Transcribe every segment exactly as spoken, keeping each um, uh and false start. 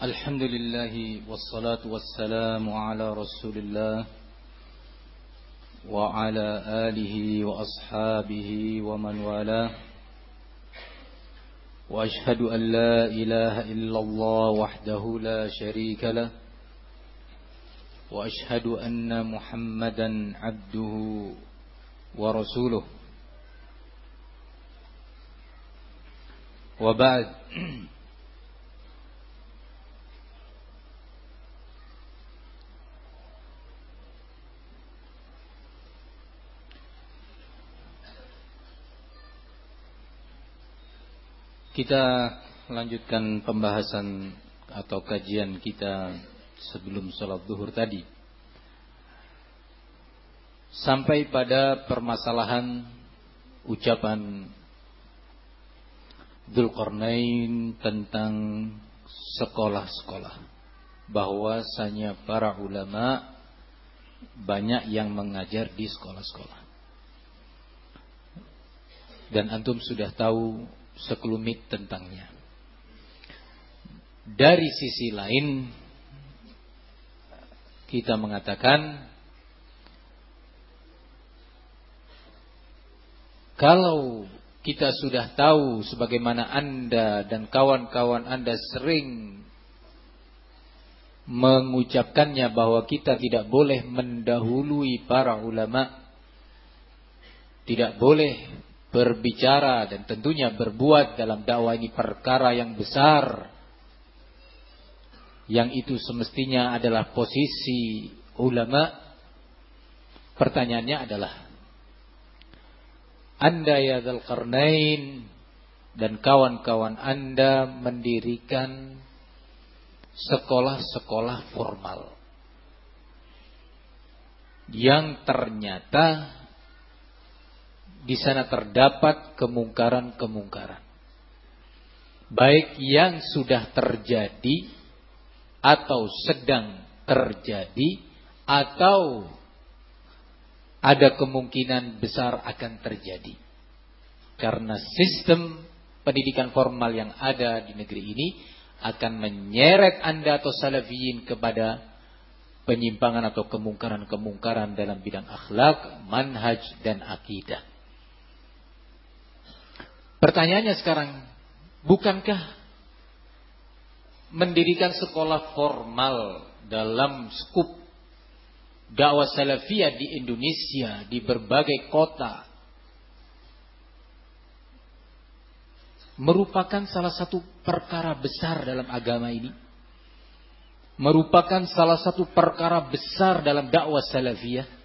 Alhamdulillah wassalatu wassalamu ala Rasulillah wa ala alihi wa ashabihi wa man wala. Wa ashhadu an la ilaha illallah wahdahu la sharika lah. Wa ashhadu anna Muhammadan abduhu wa rasuluh. Wa ba'd. Kita lanjutkan pembahasan atau kajian kita sebelum sholat zuhur tadi. Sampai pada permasalahan ucapan Dzulqarnain tentang sekolah-sekolah. Bahwasanya para ulama banyak yang mengajar di sekolah-sekolah. Dan antum sudah tahu sekelumit tentangnya. Dari sisi lain kita mengatakan kalau kita sudah tahu sebagaimana Anda dan kawan-kawan Anda sering mengucapkannya bahwa kita tidak boleh mendahului para ulama, tidak boleh berbicara dan tentunya berbuat dalam dakwah ini perkara yang besar, yang itu semestinya adalah posisi ulama. Pertanyaannya adalah, Anda ya Dzulqarnain dan kawan-kawan Anda mendirikan sekolah-sekolah formal yang ternyata di sana terdapat kemungkaran-kemungkaran, baik yang sudah terjadi atau sedang terjadi atau ada kemungkinan besar akan terjadi. Karena sistem pendidikan formal yang ada di negeri ini akan menyeret Anda atau salafiyin kepada penyimpangan atau kemungkaran-kemungkaran dalam bidang akhlak, manhaj dan akidah. Pertanyaannya sekarang, bukankah mendirikan sekolah formal dalam skup dakwah salafiyah di Indonesia, di berbagai kota, merupakan salah satu perkara besar dalam agama ini? Merupakan salah satu perkara besar dalam dakwah salafiyah?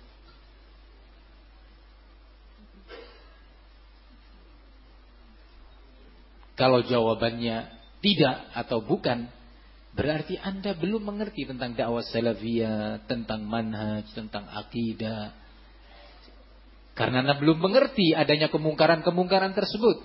Kalau jawabannya tidak atau bukan, berarti Anda belum mengerti tentang dakwah salafiyah, tentang manhaj, tentang akidah. Karena Anda belum mengerti adanya kemungkaran-kemungkaran tersebut.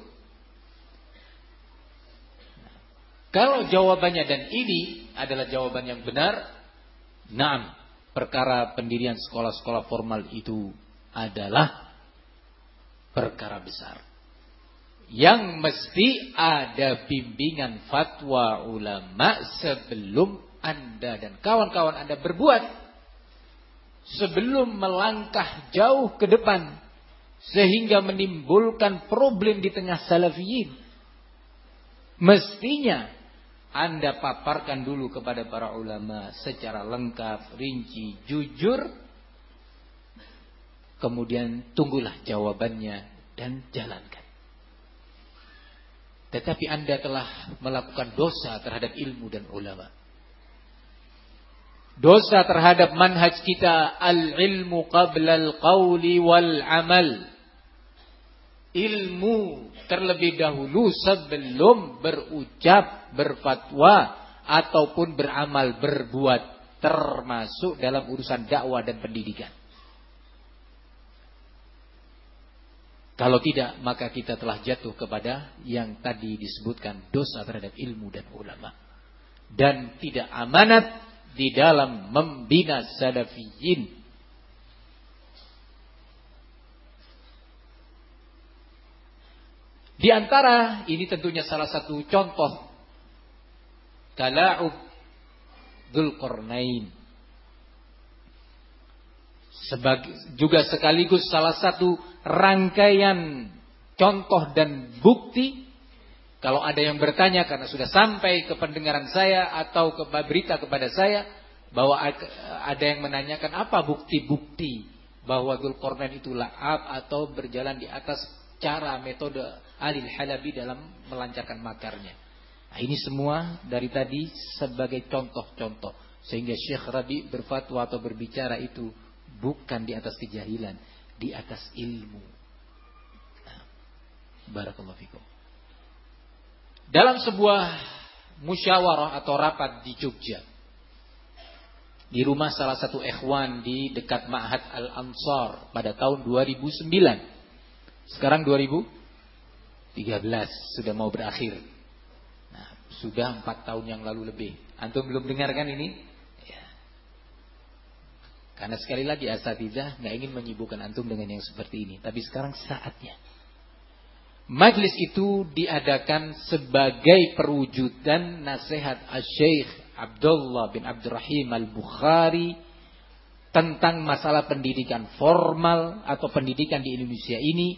Kalau jawabannya dan ini adalah jawaban yang benar, naam, perkara pendirian sekolah-sekolah formal itu adalah perkara besar yang mesti ada bimbingan fatwa ulama sebelum Anda dan kawan-kawan Anda berbuat, sebelum melangkah jauh ke depan sehingga menimbulkan problem di tengah salafiyin. Mestinya Anda paparkan dulu kepada para ulama secara lengkap, rinci, jujur, kemudian tunggulah jawabannya dan jalankan. Tetapi Anda telah melakukan dosa terhadap ilmu dan ulama. Dosa terhadap manhaj kita, al-ilmu qabla al-qawli wal-amal. Ilmu terlebih dahulu sebelum berucap, berfatwa, ataupun beramal, berbuat. Termasuk dalam urusan dakwah dan pendidikan. Kalau tidak, maka kita telah jatuh kepada yang tadi disebutkan, dosa terhadap ilmu dan ulama. Dan tidak amanat di dalam membina salafiyin. Di antara ini tentunya salah satu contoh tala'ub Dzulqarnain. Sebagai, juga sekaligus salah satu rangkaian contoh dan bukti. Kalau ada yang bertanya karena sudah sampai ke pendengaran saya atau ke berita kepada saya bahwa ada yang menanyakan apa bukti-bukti bahwa Dzulqarnain itu la'ab atau berjalan di atas cara metode Alil Halabi dalam melancarkan makarnya. Nah, ini semua dari tadi sebagai contoh-contoh sehingga Syekh Rabi berfatwa atau berbicara itu bukan di atas kejahilan, di atas ilmu. Nah, barakallahu fikum. Dalam sebuah musyawarah atau rapat di Jogja, di rumah salah satu ikhwan di dekat Ma'had Al-Ansar pada tahun dua ribu sembilan. Sekarang dua ribu tiga belas, sudah mau berakhir. Nah, sudah empat tahun yang lalu lebih. Antum belum dengarkan ini? Ya. Karena sekali lagi asatidzah nggak ingin menyibukkan antum dengan yang seperti ini. Tapi sekarang saatnya. Majlis itu diadakan sebagai perwujudan nasihat Asy-Syaikh Abdullah bin Abdurrahim Al-Bukhari tentang masalah pendidikan formal atau pendidikan di Indonesia ini,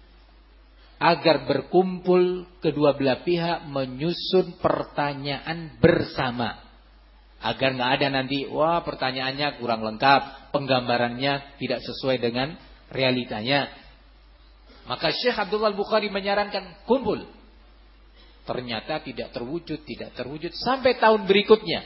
agar berkumpul kedua belah pihak menyusun pertanyaan bersama, agar nggak ada nanti wah pertanyaannya kurang lengkap, penggambarannya tidak sesuai dengan realitanya. Maka Syekh Abdullah Al-Bukhari menyarankan kumpul. Ternyata tidak terwujud, tidak terwujud sampai tahun berikutnya.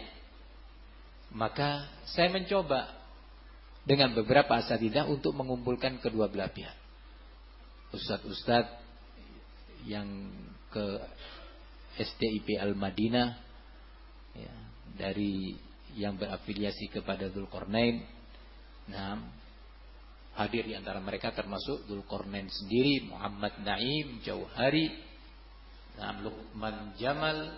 Maka saya mencoba dengan beberapa asatidzah untuk mengumpulkan kedua belah pihak. Ustadz-ustadz yang ke S D I P Al-Madinah, ya, dari yang berafiliasi kepada Dzulqarnain. Nah, hadir di antara mereka termasuk Dzulqarnain sendiri, Muhammad Naim Jauhari, Luqman Jamal,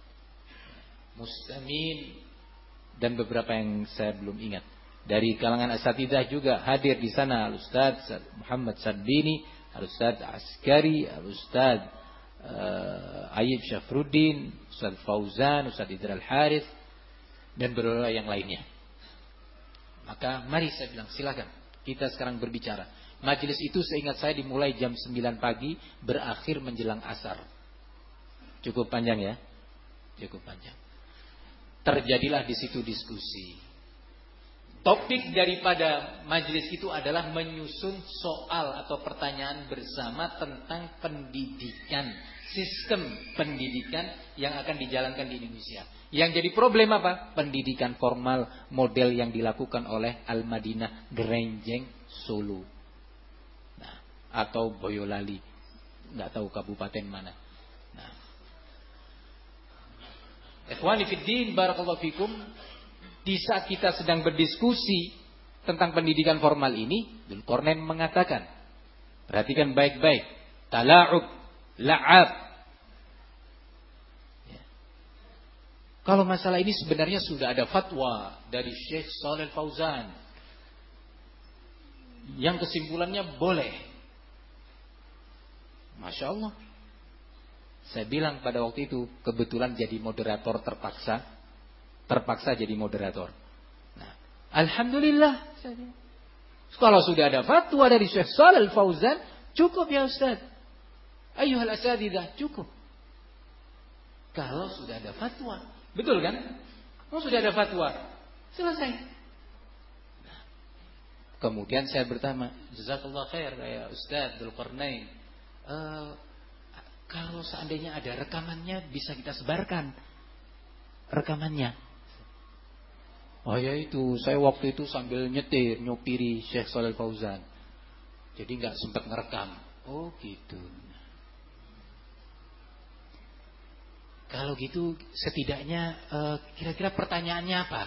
Mustamin, dan beberapa yang saya belum ingat. Dari kalangan asatidzah juga hadir di sana Al-Ustaz Muhammad Sadbini, Al-Ustaz Askari, Al-Ustaz uh, Ayyib Syafruddin, Ustaz Fauzan, Ustaz Idra Al-Harith, dan beberapa yang lainnya. Maka mari saya bilang silakan kita sekarang berbicara. Majelis itu seingat saya dimulai jam sembilan pagi, berakhir menjelang asar. Cukup panjang ya? Cukup panjang. Terjadilah di situ diskusi. Topik daripada majelis itu adalah menyusun soal atau pertanyaan bersama tentang pendidikan, sistem pendidikan yang akan dijalankan di Indonesia. Yang jadi problem apa? Pendidikan formal model yang dilakukan oleh Al-Madinah Gerenjeng Solo. Nah, atau Boyolali, nggak tahu kabupaten mana. Nah, ikhwani fiddin, barakallahu fikum. Di saat kita sedang berdiskusi tentang pendidikan formal ini, Dzulqarnain mengatakan, perhatikan baik-baik, tala'ub, la'ab. Ya. Kalau masalah ini sebenarnya sudah ada fatwa dari Syekh Shalih Fauzan, yang kesimpulannya boleh. Masya Allah. Saya bilang pada waktu itu, kebetulan jadi moderator terpaksa. Terpaksa jadi moderator. Nah, alhamdulillah. Kalau sudah ada fatwa dari Syekh Shalih Fauzan, cukup ya Ustaz. Ayyuhal asatidzah, cukup. Kalau sudah ada fatwa, betul kan? Oh, sudah ada fatwa, selesai. Nah, kemudian saya bertanya, jazakallah khair ya Ustaz Dzulqarnain. Uh, kalau seandainya ada rekamannya, bisa kita sebarkan rekamannya. Oh ya itu, saya waktu itu sambil nyetir, nyopiri Syekh Shalih Fauzan. Jadi nggak sempat ngerekam. Oh gitu. Kalau gitu setidaknya uh, kira-kira pertanyaannya apa?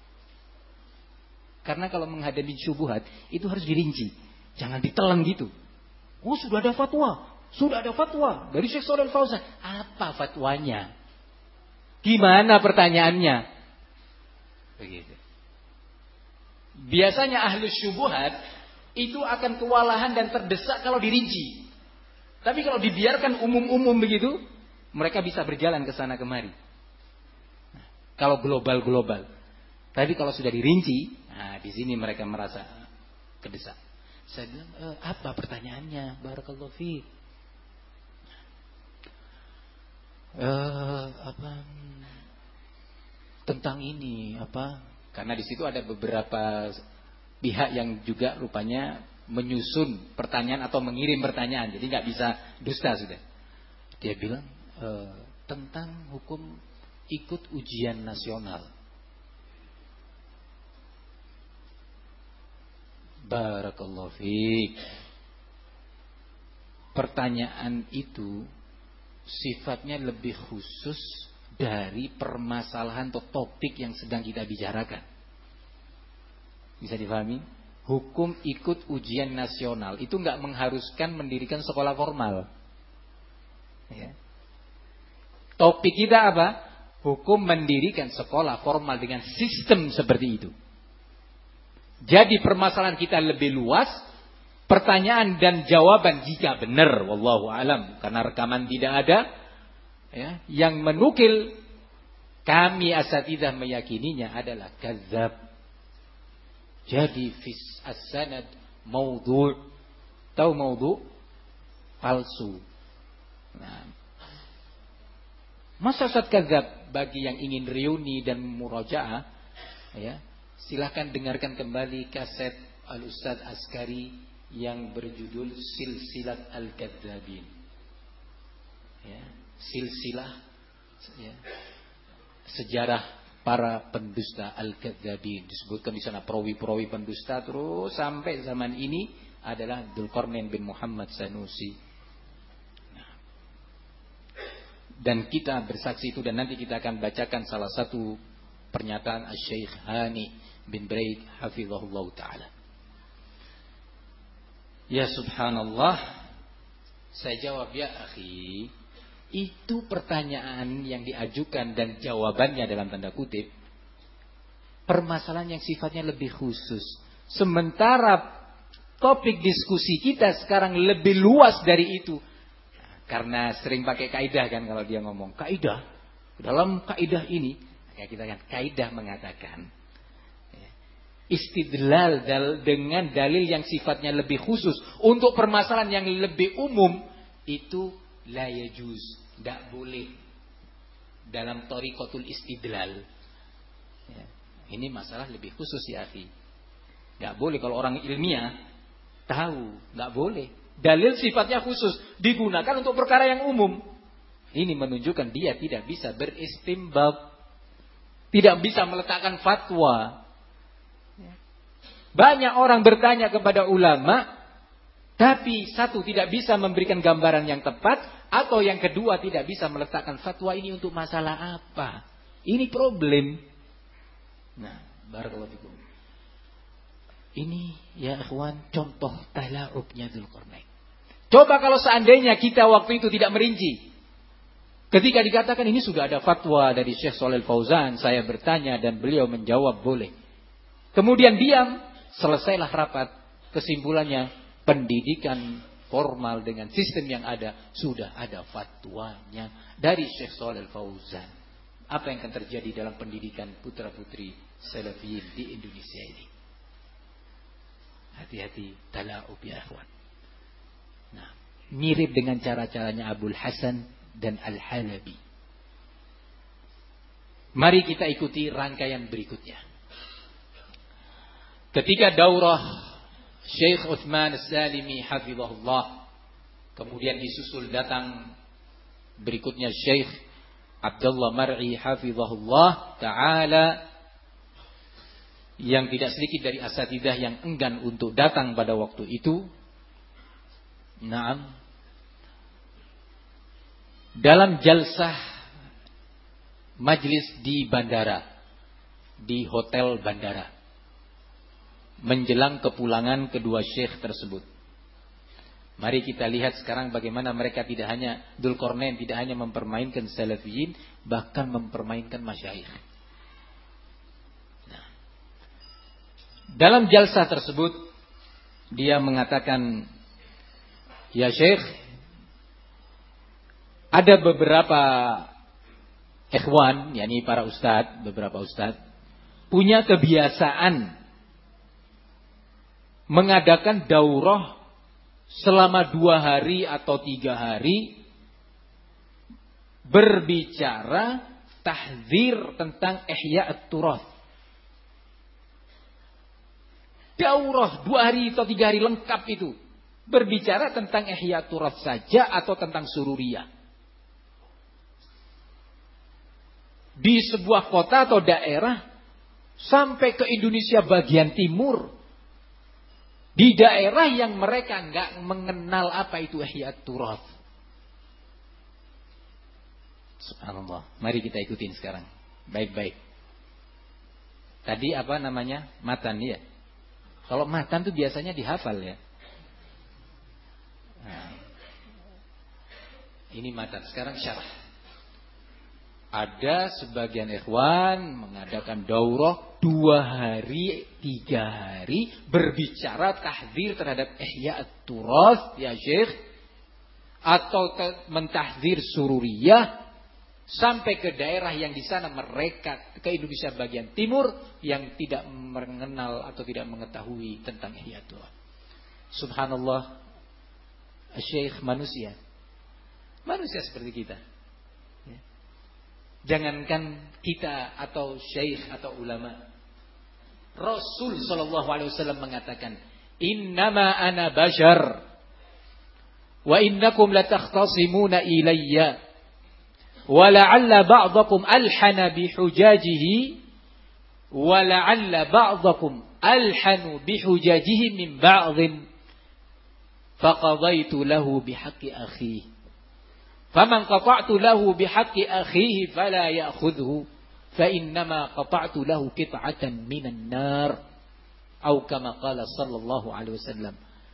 Karena kalau menghadapi syubhat itu harus dirinci. Jangan ditelan gitu. Oh sudah ada fatwa. Sudah ada fatwa dari Syekh Shalih Fauzan. Apa fatwanya? Gimana pertanyaannya? Begitu. Biasanya ahlus syubhat itu akan kewalahan dan terdesak kalau dirinci. Tapi kalau dibiarkan umum-umum begitu, mereka bisa berjalan ke sana kemari. Nah, kalau global-global. Tapi kalau sudah dirinci, nah di sini mereka merasa kedesak. Saya bilang, e, apa pertanyaannya? Barakallahu fiik. Eh, apa tentang ini apa? Karena di situ ada beberapa pihak yang juga rupanya menyusun pertanyaan atau mengirim pertanyaan, jadi nggak bisa dusta sudah. Dia bilang e, tentang hukum ikut ujian nasional. Barakallahu fiik. Pertanyaan itu sifatnya lebih khusus dari permasalahan atau topik yang sedang kita bicarakan. Bisa difahami? Hukum ikut ujian nasional itu nggak mengharuskan mendirikan sekolah formal. Ya. Topik kita apa? Hukum mendirikan sekolah formal dengan sistem seperti itu. Jadi permasalahan kita lebih luas. Pertanyaan dan jawaban jika benar, wallahu alam, karena rekaman tidak ada, ya, yang menukil kami asatidzah meyakininya adalah kadzab. Jadi fis as-sanad maudhu'. Tahu maudhu'? Palsu. Nah, masa sat kadzab bagi yang ingin reuni dan murajaah, ya, silahkan dengarkan kembali kaset Al-Ustaz Askari yang berjudul Silsilat Al-Kadzabin. Ya, silsilah ya, sejarah para pendusta Al-Kadzabin. Disebutkan di sana perawi-perawi pendusta terus sampai zaman ini adalah Dzulqarnain bin Muhammad Sanusi. Nah, dan kita bersaksi itu, dan nanti kita akan bacakan salah satu pernyataan Asy-Syaikh Hani bin Braid hafizahullah taala. Ya subhanallah, saya jawab, ya akhi, itu pertanyaan yang diajukan dan jawabannya dalam tanda kutip permasalahan yang sifatnya lebih khusus. Sementara topik diskusi kita sekarang lebih luas dari itu. Karena sering pakai kaidah kan, kalau dia ngomong kaidah, dalam kaidah ini, kayak kita kan kaidah mengatakan istidlal dengan dalil yang sifatnya lebih khusus untuk permasalahan yang lebih umum itu la yajuz, tidak boleh dalam thariqatul istidlal. Ya, ini masalah lebih khusus ya akhi. Tidak boleh kalau orang ilmiah tahu, tidak boleh. Dalil sifatnya khusus digunakan untuk perkara yang umum. Ini menunjukkan dia tidak bisa beristinbat, tidak bisa meletakkan fatwa. Banyak orang bertanya kepada ulama, tapi satu tidak bisa memberikan gambaran yang tepat, atau yang kedua tidak bisa meletakkan fatwa ini untuk masalah apa. Ini problem. Nah, barakallahu fikum. Ini ya ikhwan contoh tala'ubnya Dzulqarnain. Coba kalau seandainya kita waktu itu tidak merinci. Ketika dikatakan ini sudah ada fatwa dari Syekh Shalih Fauzan, saya bertanya dan beliau menjawab boleh. Kemudian diam. Selesailah rapat, kesimpulannya pendidikan formal dengan sistem yang ada sudah ada fatwanya dari Syekh Shalih Fauzan. Apa yang akan terjadi dalam pendidikan putra-putri salafiyin di Indonesia ini? Hati-hati, tala'ub ya ikhwan. Nah, mirip dengan cara-caranya Abul Hasan dan Al-Halabi. Mari kita ikuti rangkaian berikutnya. Ketika daurah Syekh Utsman As-Salimi hafizahullah, kemudian disusul datang berikutnya Syekh Abdullah Mar'i hafizahullah taala, yang tidak sedikit dari asatidzah yang enggan untuk datang pada waktu itu. Naam. Dalam jalsah majlis di bandara, di hotel bandara, menjelang kepulangan kedua syekh tersebut. Mari kita lihat sekarang bagaimana mereka tidak hanya Dzulqarnain tidak hanya mempermainkan salafiyin, bahkan mempermainkan masyayikh. Nah, dalam jalsah tersebut dia mengatakan, ya syekh, ada beberapa ikhwan, yakni para ustadz, beberapa ustadz punya kebiasaan mengadakan daurah selama dua hari atau tiga hari, berbicara tahdzir tentang ihya' at-turath. Daurah dua hari atau tiga hari lengkap itu berbicara tentang ihya' at-turath saja atau tentang sururiyah. Di sebuah kota atau daerah sampai ke Indonesia bagian timur, di daerah yang mereka enggak mengenal apa itu ihya' at-turath. Subhanallah. Mari kita ikutin sekarang. Baik-baik. Tadi apa namanya? Matan ya. Kalau matan tuh biasanya dihafal ya. Nah, ini matan. Sekarang syarah. Ada sebagian ikhwan mengadakan daurah dua hari, tiga hari, berbicara tahdzir terhadap ihya' at-turath ya Syekh, atau mentahdzir sururiyah, sampai ke daerah yang di sana mereka ke Indonesia bagian timur yang tidak mengenal atau tidak mengetahui tentang ihya' at-turath. Subhanallah, Syekh manusia, manusia seperti kita. Jangankan kita atau syekh atau ulama, Rasul sallallahu alaihi wasallam mengatakan, "Innama ana bashar wa innakum latakhtasimuna ilayya wa la'alla ba'dakum alhana bihujajihi wa la'alla ba'dakum alhanu bihujajihi min ba'dhin faqadaitu lahu bihaqqi akhihi." Faman qata'tu lahu bihaqqi akhihi fala ya'khudhu fa innama qata'tu lahu qit'atan minan nar, atau kama qala sallallahu alaihi wasallam.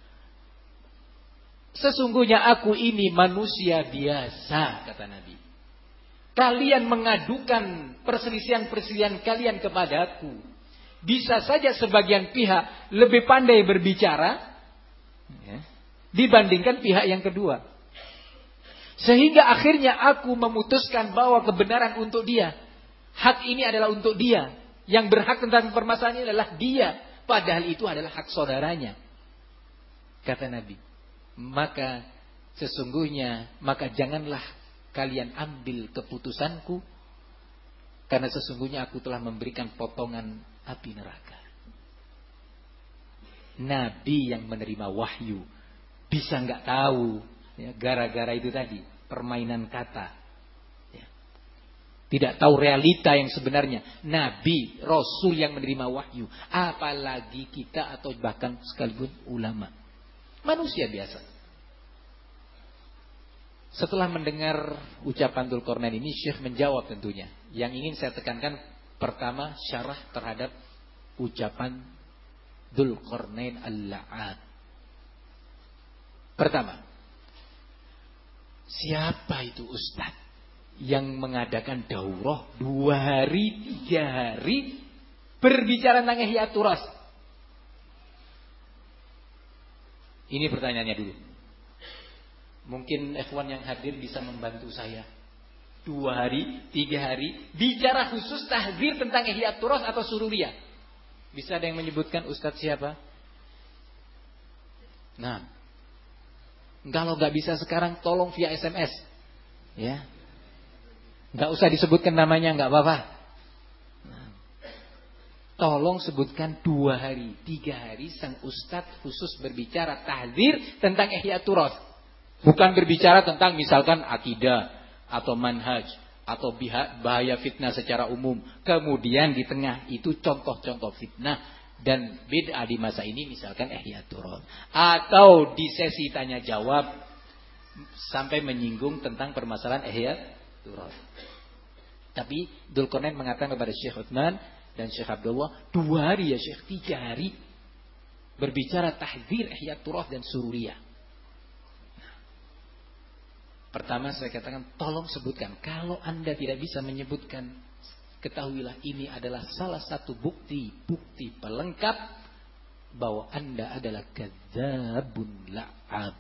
Sesungguhnya aku ini manusia biasa, kata Nabi. Kalian mengadukan perselisihan-perselisihan kalian kepadaku. Bisa saja sebagian pihak lebih pandai berbicara ya, dibandingkan pihak yang kedua. Sehingga akhirnya aku memutuskan bahwa kebenaran untuk dia. Hak ini adalah untuk dia. Yang berhak tentang permasalahan ini adalah dia. Padahal itu adalah hak saudaranya. Kata Nabi. Maka sesungguhnya, maka janganlah kalian ambil keputusanku. Karena sesungguhnya aku telah memberikan potongan api neraka. Nabi yang menerima wahyu bisa nggak tahu ya, gara-gara itu tadi, permainan kata ya. Tidak tahu realita yang sebenarnya. Nabi, Rasul yang menerima wahyu, apalagi kita atau bahkan sekalipun ulama, manusia biasa. Setelah mendengar ucapan Dzulqarnain ini, Syekh menjawab tentunya. Yang ingin saya tekankan, pertama syarah terhadap ucapan Dzulqarnain al-La'ad. Pertama, siapa itu ustaz yang mengadakan daurah dua hari, tiga hari berbicara tentang ihya' at-turath? Ini pertanyaannya dulu. Mungkin ikhwan yang hadir bisa membantu saya. Dua hari, tiga hari bicara khusus tahdzir tentang ihya' at-turath atau sururiyah. Bisa ada yang menyebutkan ustaz siapa? Nah, kalau nggak bisa sekarang, tolong via S M S, ya. Nggak usah disebutkan namanya, nggak apa-apa. Nah, tolong sebutkan dua hari, tiga hari sang ustadz khusus berbicara tahdzir tentang ihya' at-turath. Bukan berbicara tentang misalkan akidah atau manhaj atau bahaya fitnah secara umum. Kemudian di tengah itu contoh-contoh fitnah dan bid'ah di masa ini, misalkan ihya' at-turath, atau di sesi tanya jawab sampai menyinggung tentang permasalahan ihya' at-turath. Tapi Dzulqarnain mengatakan kepada Syekh Utsman dan Syekh Abdullah, dua hari ya Syekh, tiga hari berbicara tahdzir ihya' at-turath dan sururiyah. Pertama saya katakan, tolong sebutkan. Kalau Anda tidak bisa menyebutkan, ketahuilah ini adalah salah satu bukti, bukti pelengkap bahwa Anda adalah kadzabun la'ab,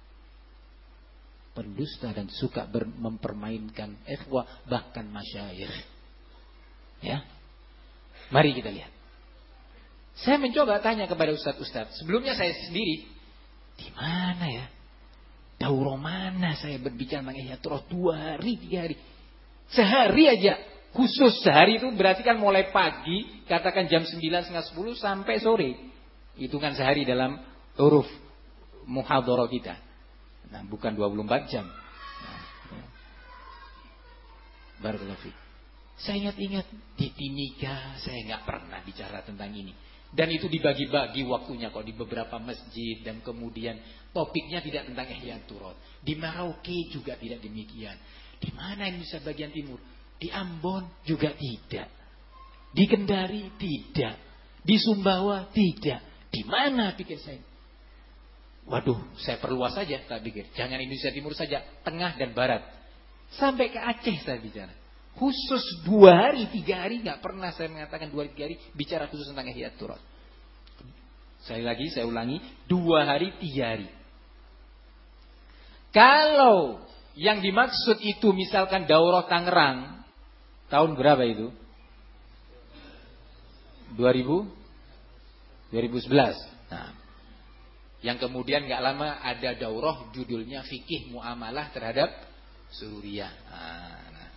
pendusta dan suka ber, mempermainkan ikhwah bahkan masyayikh. Ya. Mari kita lihat. Saya mencoba tanya kepada ustadz-ustadz. Sebelumnya saya sendiri, di mana ya? Daurah mana saya berbicara tentang ihya turah? Dua hari, tiga hari. Sehari aja. Khusus sehari itu berarti kan mulai pagi, katakan jam sembilan, setengah sepuluh sampai sore. Hitungan sehari dalam huruf muhadharah kita. Nah, bukan dua puluh empat jam. Nah, ya. Barakallahu fiik. Saya ingat-ingat di Timika saya nggak pernah bicara tentang ini. Dan itu dibagi-bagi waktunya kok di beberapa masjid, dan kemudian topiknya tidak tentang ihya turah. Di Merauke juga tidak demikian. Di mana Indonesia bagian timur? Di Ambon juga tidak. Di Kendari tidak. Di Sumbawa tidak. Di mana pikir saya? Waduh, saya perluas saja tak pikir. Jangan Indonesia Timur saja, tengah dan barat. Sampai ke Aceh saya bicara. Khusus dua hari, tiga hari, nggak pernah saya mengatakan dua hari, tiga hari bicara khusus tentang ihya turah. Sekali lagi saya ulangi, dua hari, tiga hari. Kalau yang dimaksud itu misalkan daurah Tangerang, tahun berapa itu? dua ribu sebelas. Nah, yang kemudian nggak lama ada daurah judulnya fikih muamalah terhadap Suriah. Nah,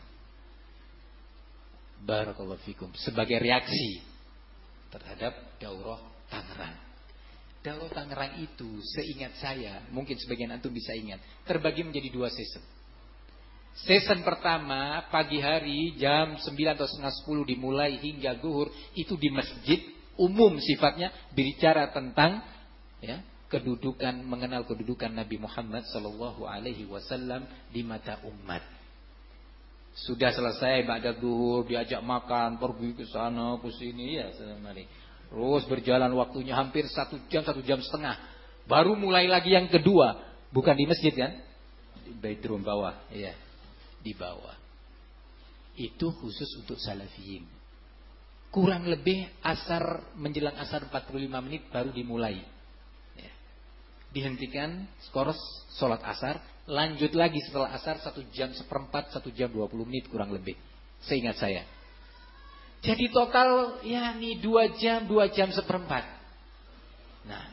barakallahu fikum, sebagai reaksi terhadap daurah Tangerang. Daurah Tangerang itu seingat saya, mungkin sebagian antum bisa ingat, terbagi menjadi dua season. Season pertama pagi hari jam sembilan atau setengah sepuluh dimulai hingga zuhur, itu di masjid umum sifatnya, berbicara tentang ya, kedudukan, mengenal kedudukan Nabi Muhammad sallallahu alaihi wasallam di mata umat. Sudah selesai ba'da zuhur, diajak makan, pergi ke sana ke sini ya, mari. Terus berjalan waktunya hampir satu jam, satu jam setengah. Baru mulai lagi yang kedua, bukan di masjid kan? Di bedroom bawah, iya. Di bawah. Itu khusus untuk salafiyin. Kurang lebih asar, menjelang asar empat puluh lima menit baru dimulai. Ya. Dihentikan, skors, sholat asar, lanjut lagi setelah asar satu jam seperempat, satu jam dua puluh menit kurang lebih. Seingat saya. Jadi total ya nih dua jam, dua jam seperempat. Nah,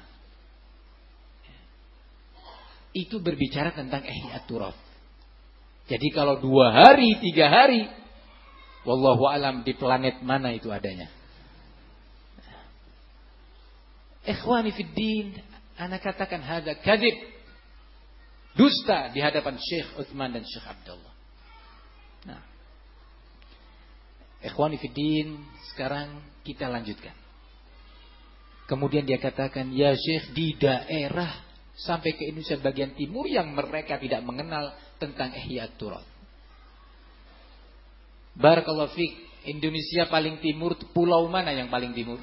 itu berbicara tentang ihya turah. Jadi kalau dua hari, tiga hari, wallahu alam di planet mana itu adanya. Ikhwani fid din, ana katakan hadza kadzib. Dusta di hadapan Syekh Utsman dan Syekh Abdullah. Nah, ikhwani fid din, sekarang kita lanjutkan. Kemudian dia katakan, ya Syekh, di daerah sampai ke Indonesia bagian timur yang mereka tidak mengenal tentang ihya turah. Barakallahu fiik, Indonesia paling timur, pulau mana yang paling timur?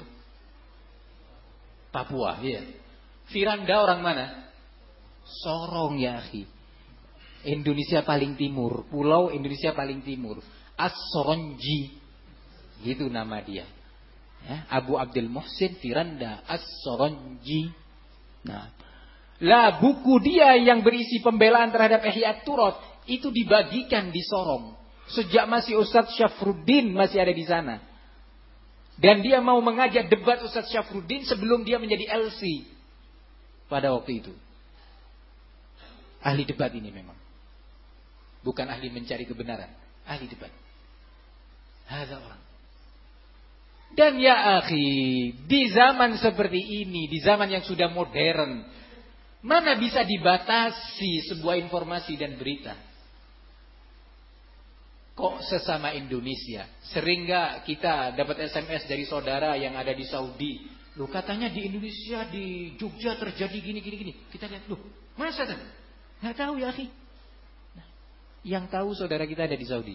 Papua, ya. Firanda orang mana? Sorong ya akhi. Indonesia paling timur, pulau Indonesia paling timur, As-Soronji, gitu nama dia. Ya, Abu Abdul Muhsin Firanda As-Soronji. Nah, lah buku dia yang berisi pembelaan terhadap ihya turah itu dibagikan di Sorong. Sejak masih Ustadz Syafruddin masih ada di sana. Dan dia mau mengajak debat Ustadz Syafruddin sebelum dia menjadi L C pada waktu itu. Ahli debat ini memang. Bukan ahli mencari kebenaran, ahli debat. Ada orang. Dan ya akhi, di zaman seperti ini, di zaman yang sudah modern, mana bisa dibatasi sebuah informasi dan berita? Kok sesama Indonesia? Sering gak kita dapat S M S dari saudara yang ada di Saudi? Loh katanya di Indonesia, di Jogja terjadi gini, gini, gini. Kita lihat, loh masa kan? Gak tahu ya akhi. Nah, yang tahu saudara kita ada di Saudi.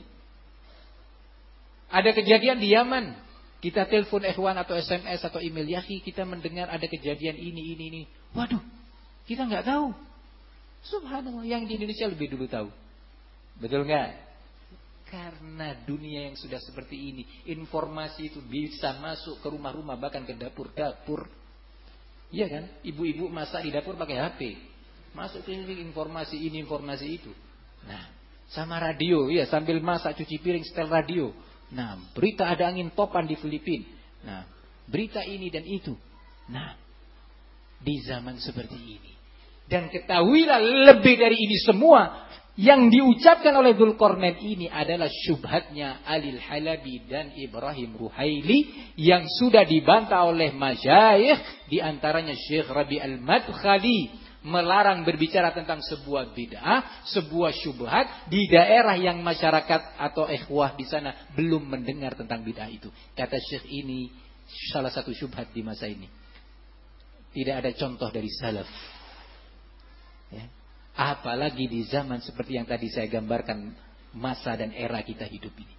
Ada kejadian di Yaman. Kita telepon ikhwan atau S M S atau email, ya akhi kita mendengar ada kejadian ini, ini, ini. Waduh, kita gak tahu. Subhanallah, yang di Indonesia lebih dulu tahu. Betul gak? Karena dunia yang sudah seperti ini, informasi itu bisa masuk ke rumah-rumah, bahkan ke dapur-dapur. Iya kan? Ibu-ibu masak di dapur pakai H P. Masuk ke informasi ini, informasi itu. Nah, sama radio, ya sambil masak cuci piring setel radio. Nah, berita ada angin topan di Filipina. Nah, berita ini dan itu. Nah, di zaman seperti ini. Dan ketahuilah lebih dari ini semua, yang diucapkan oleh Dzulqarnain ini adalah syubhatnya Alil Halabi dan Ibrahim Ruhaili yang sudah dibantah oleh masyayikh, di antaranya Syekh Rabi Al-Madkhali, melarang berbicara tentang sebuah bid'ah, sebuah syubhat di daerah yang masyarakat atau ikhwah di sana belum mendengar tentang bid'ah itu. Kata Syekh, ini salah satu syubhat di masa ini. Tidak ada contoh dari salaf. Ya. Apalagi di zaman seperti yang tadi saya gambarkan, masa dan era kita hidup ini.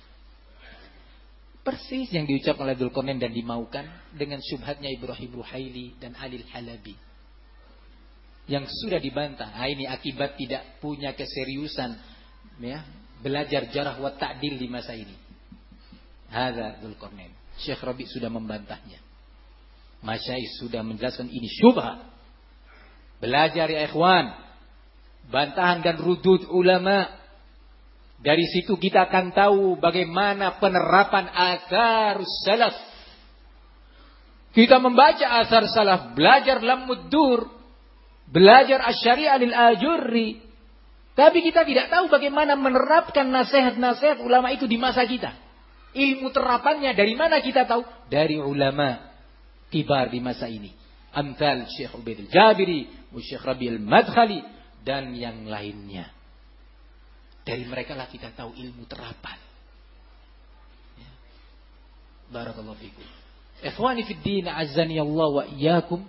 Persis yang diucapkan oleh Dzulqarnain dan dimaukan dengan syubhatnya Ibrahim Ruhaili dan Alil Halabi, yang sudah dibantah. Nah, ini akibat tidak punya keseriusan, ya, belajar jarh wa ta'dil di masa ini. Hadza Dzulqarnain. Syekh Rabi sudah membantahnya. Masyayikh sudah menjelaskan ini syubhat. Belajar ya ikhwan. Bantahan dan rudud ulama. Dari situ kita akan tahu bagaimana penerapan athar salaf. Kita membaca athar salaf, belajar lam muddur, belajar asy-syari'ah lil ajurri. Tapi kita tidak tahu bagaimana menerapkan nasihat-nasihat ulama itu di masa kita. Ilmu terapannya dari mana kita tahu? Dari ulama kibar di masa ini. Amthal Syekh Ubaid al-Jabiri, Syekh Rabi al-Madkhali, dan yang lainnya. Dari mereka lah kita tahu ilmu terapan. Ya. Barakallahu fikum. Ikhwani fid din, azzani Allah wa iyyakum.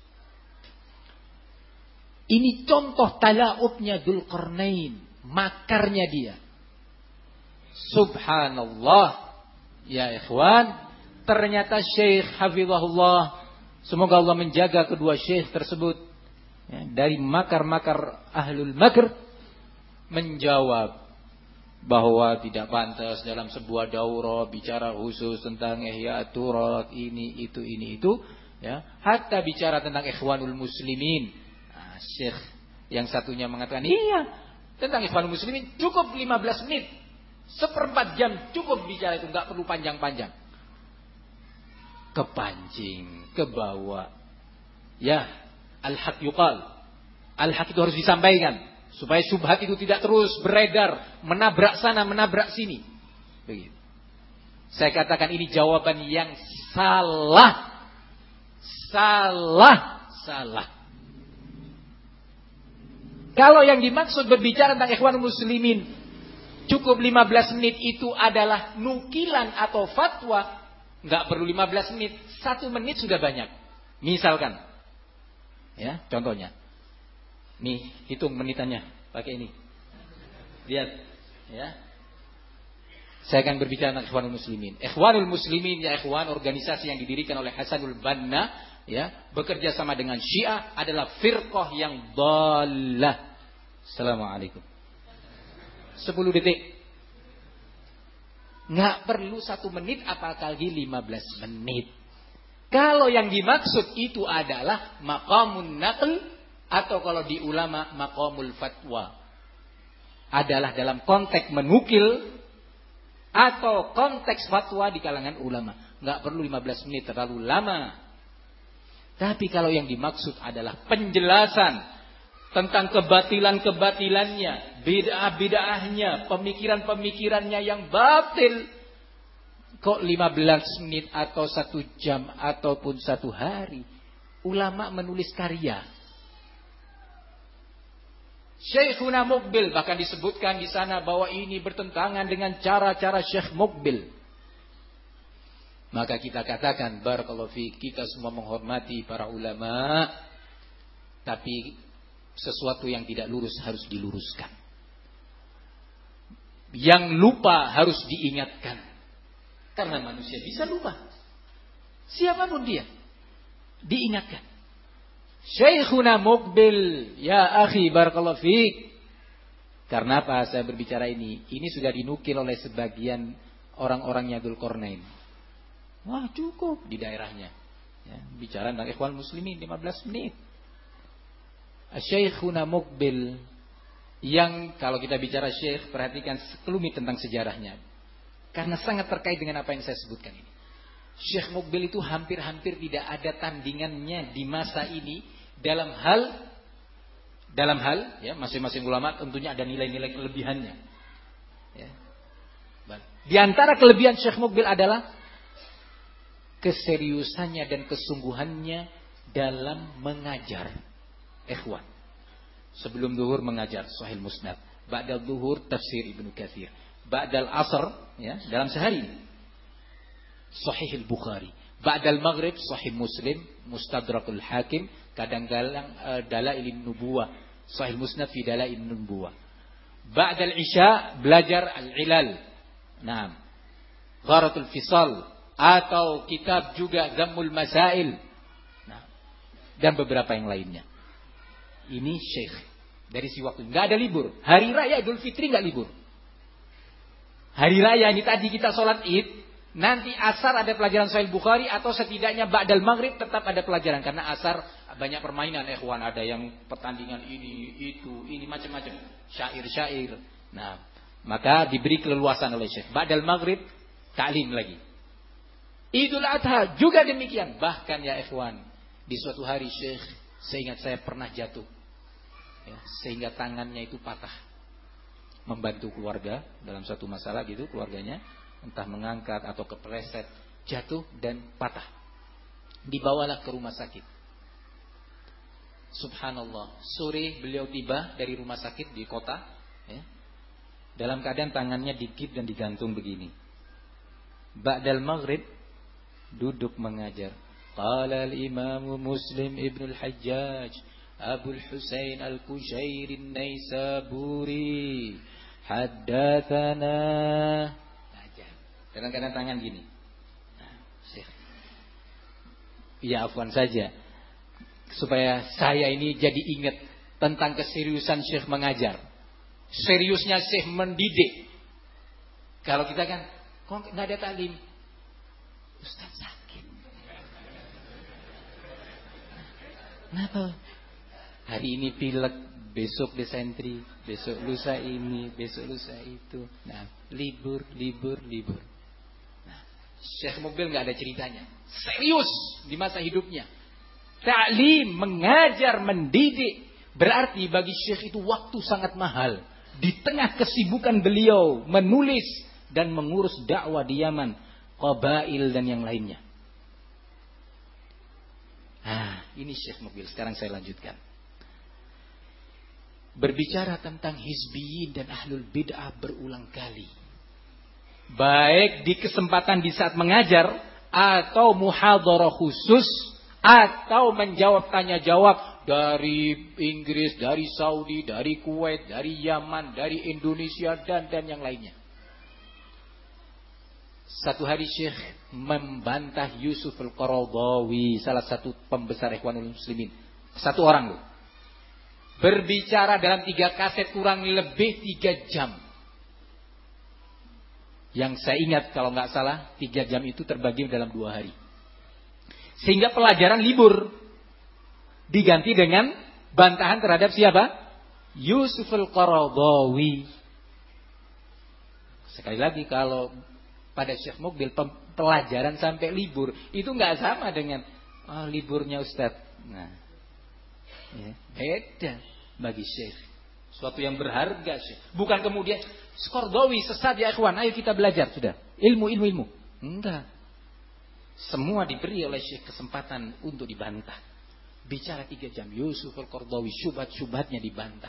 Ini contoh talaubnya Dzulqarnain, makarnya dia. Subhanallah. Ya ikhwan, ternyata Syekh hafizahullah, semoga Allah menjaga kedua syekh tersebut, ya, dari makar-makar ahlul makr, menjawab bahwa tidak pantas dalam sebuah daurah bicara khusus tentang ihya turat ini itu ini itu, ya, hatta bicara tentang ikhwanul muslimin. Nah, syekh yang satunya mengatakan iya, tentang ikhwanul muslimin cukup lima belas menit, seperempat jam cukup bicara itu, enggak perlu panjang-panjang. Kepancing, kebawa. Ya, al-haq yuqal. Al-haq itu harus disampaikan supaya syubhat itu tidak terus beredar, menabrak sana, menabrak sini. Begitu. Saya katakan ini jawaban yang salah. Salah, salah. Kalau yang dimaksud berbicara tentang ikhwan muslimin cukup lima belas menit itu adalah nukilan atau fatwa, enggak perlu lima belas menit, satu menit sudah banyak. Misalkan, ya, contohnya. Nih, hitung menitannya pakai ini. Lihat, ya. Saya akan berbicara tentang Ikhwanul Muslimin. Ikhwanul Muslimin, ya ikhwan, organisasi yang didirikan oleh Hasanul Banna, ya, bekerja sama dengan Syiah, adalah firqah yang dhalah. Assalamualaikum. sepuluh detik. Nggak perlu satu menit, apalagi lima belas menit. Kalau yang dimaksud itu adalah maqamun naql, atau kalau di ulama maqamul fatwa, adalah dalam konteks menukil atau konteks fatwa di kalangan ulama. Nggak perlu lima belas menit, terlalu lama. Tapi kalau yang dimaksud adalah penjelasan tentang kebatilan-kebatilannya, bid'ah-bid'ahnya, pemikiran-pemikirannya yang batil, kok lima belas menit atau satu jam ataupun satu hari ulama menulis karya. Syekhuna Muqbil bahkan disebutkan di sana bahwa ini bertentangan dengan cara-cara Syekh Muqbil. Maka kita katakan barakallahu fi, kita semua menghormati para ulama, tapi sesuatu yang tidak lurus harus diluruskan. Yang lupa harus diingatkan. Karena manusia bisa lupa. Siapapun dia, diingatkan. Syekhuna Muqbil, ya akhi barakallahu fiik. Karena apa saya berbicara ini? Ini sudah dinukil oleh sebagian orang-orangnya Dzulqarnain. Wah, cukup di daerahnya. Ya, bicara tentang ikhwan muslimin lima belas menit. Syekhuna Muqbil, yang kalau kita bicara syekh, perhatikan sekelumit tentang sejarahnya, karena sangat terkait dengan apa yang saya sebutkan ini. Syekh Mukbil itu hampir-hampir tidak ada tandingannya di masa ini dalam hal dalam hal ya, masing-masing ulama tentunya ada nilai-nilai kelebihannya. Ya. Di antara kelebihan Syekh Mukbil adalah keseriusannya dan kesungguhannya dalam mengajar ikhwan. Sebelum zuhur mengajar Sahih Musnad, ba'dal zuhur tafsir Ibnu Katsir, ba'dal asr ya, dalam sehari Sahih Al-Bukhari, ba'dal maghrib Sahih Muslim, Mustadrakul Hakim, kadang-kadang uh, Dalailun Nubuwah, Sahih Musnad fi Dalailun Nubuwah. Ba'dal isya belajar Al-Ilal. Naam. Gharatul Fisal atau kitab juga Zammul Masail. Nah, dan beberapa yang lainnya. Ini Syekh dari si waktu, nggak ada libur. Hari raya Idul Fitri nggak libur. Hari raya ini tadi kita sholat Id, nanti asar ada pelajaran Sahih Bukhari atau setidaknya ba'dal maghrib tetap ada pelajaran karena asar banyak permainan ikhwan, ada yang pertandingan ini itu ini macam-macam, syair-syair. Nah, maka diberi keleluasan oleh Syekh. Ba'dal maghrib ta'lim lagi. Idul Adha juga demikian. Bahkan ya ikhwan, di suatu hari Syekh, seingat saya pernah jatuh. Ya, sehingga tangannya itu patah. Membantu keluarga dalam satu masalah gitu, keluarganya entah mengangkat atau kepleset, jatuh dan patah. Dibawalah ke rumah sakit. Subhanallah, sore beliau tiba dari rumah sakit di kota ya, dalam keadaan tangannya dikit dan digantung begini. Ba'dal maghrib duduk mengajar. Qala al-Imam Muslim Ibn al-Hajjaj Abu al-Husain al-Kushair an-Naisaburi haddatsana. Ajar. Kadang-kadang tangan gini. Nah, Syekh. Ya afwan saja. Supaya saya ini jadi ingat tentang keseriusan Syekh mengajar. Seriusnya Syekh mendidik. Kalau kita kan kok enggak ada taklim? Ustaz sakit. Kenapa? Hari ini pilek, besok desentri, besok lusa ini, besok lusa itu. Nah, libur, libur, libur. Nah, Syekh Mukbil nggak ada ceritanya. Serius di masa hidupnya. Ta'lim, mengajar, mendidik. Berarti bagi Syekh itu waktu sangat mahal. Di tengah kesibukan beliau menulis dan mengurus dakwah di Yaman, qabail dan yang lainnya. Ah, ini Syekh Mukbil. Sekarang saya lanjutkan. Berbicara tentang hizbiyin dan ahlul bid'ah berulang kali. Baik di kesempatan di saat mengajar atau muhadharah khusus atau menjawab tanya jawab dari Inggris, dari Saudi, dari Kuwait, dari Yaman, dari Indonesia dan dan yang lainnya. Satu hari Syekh membantah Yusuf Al-Qaradawi, salah satu pembesar Ikhwanul Muslimin. Satu orang loh. Berbicara dalam tiga kaset kurang lebih tiga jam. Yang saya ingat kalau nggak salah tiga jam itu terbagi dalam dua hari. Sehingga pelajaran libur diganti dengan bantahan terhadap siapa? Yusuf Al-Qaradawi. Sekali lagi kalau pada Syekh Mukbil pelajaran sampai libur itu nggak sama dengan oh, liburnya Ustaz. Nah. Ya, beda bagi Syekh. Suatu yang berharga Syekh. Bukan kemudian Qaradawi sesat ya ikhwan, ayo kita belajar sudah. Ilmu, ilmu, ilmu. Enggak. Semua diberi oleh Syekh kesempatan untuk dibantah. Bicara tiga jam Yusuf Al-Qaradawi, syubhat-syubhatnya dibantah.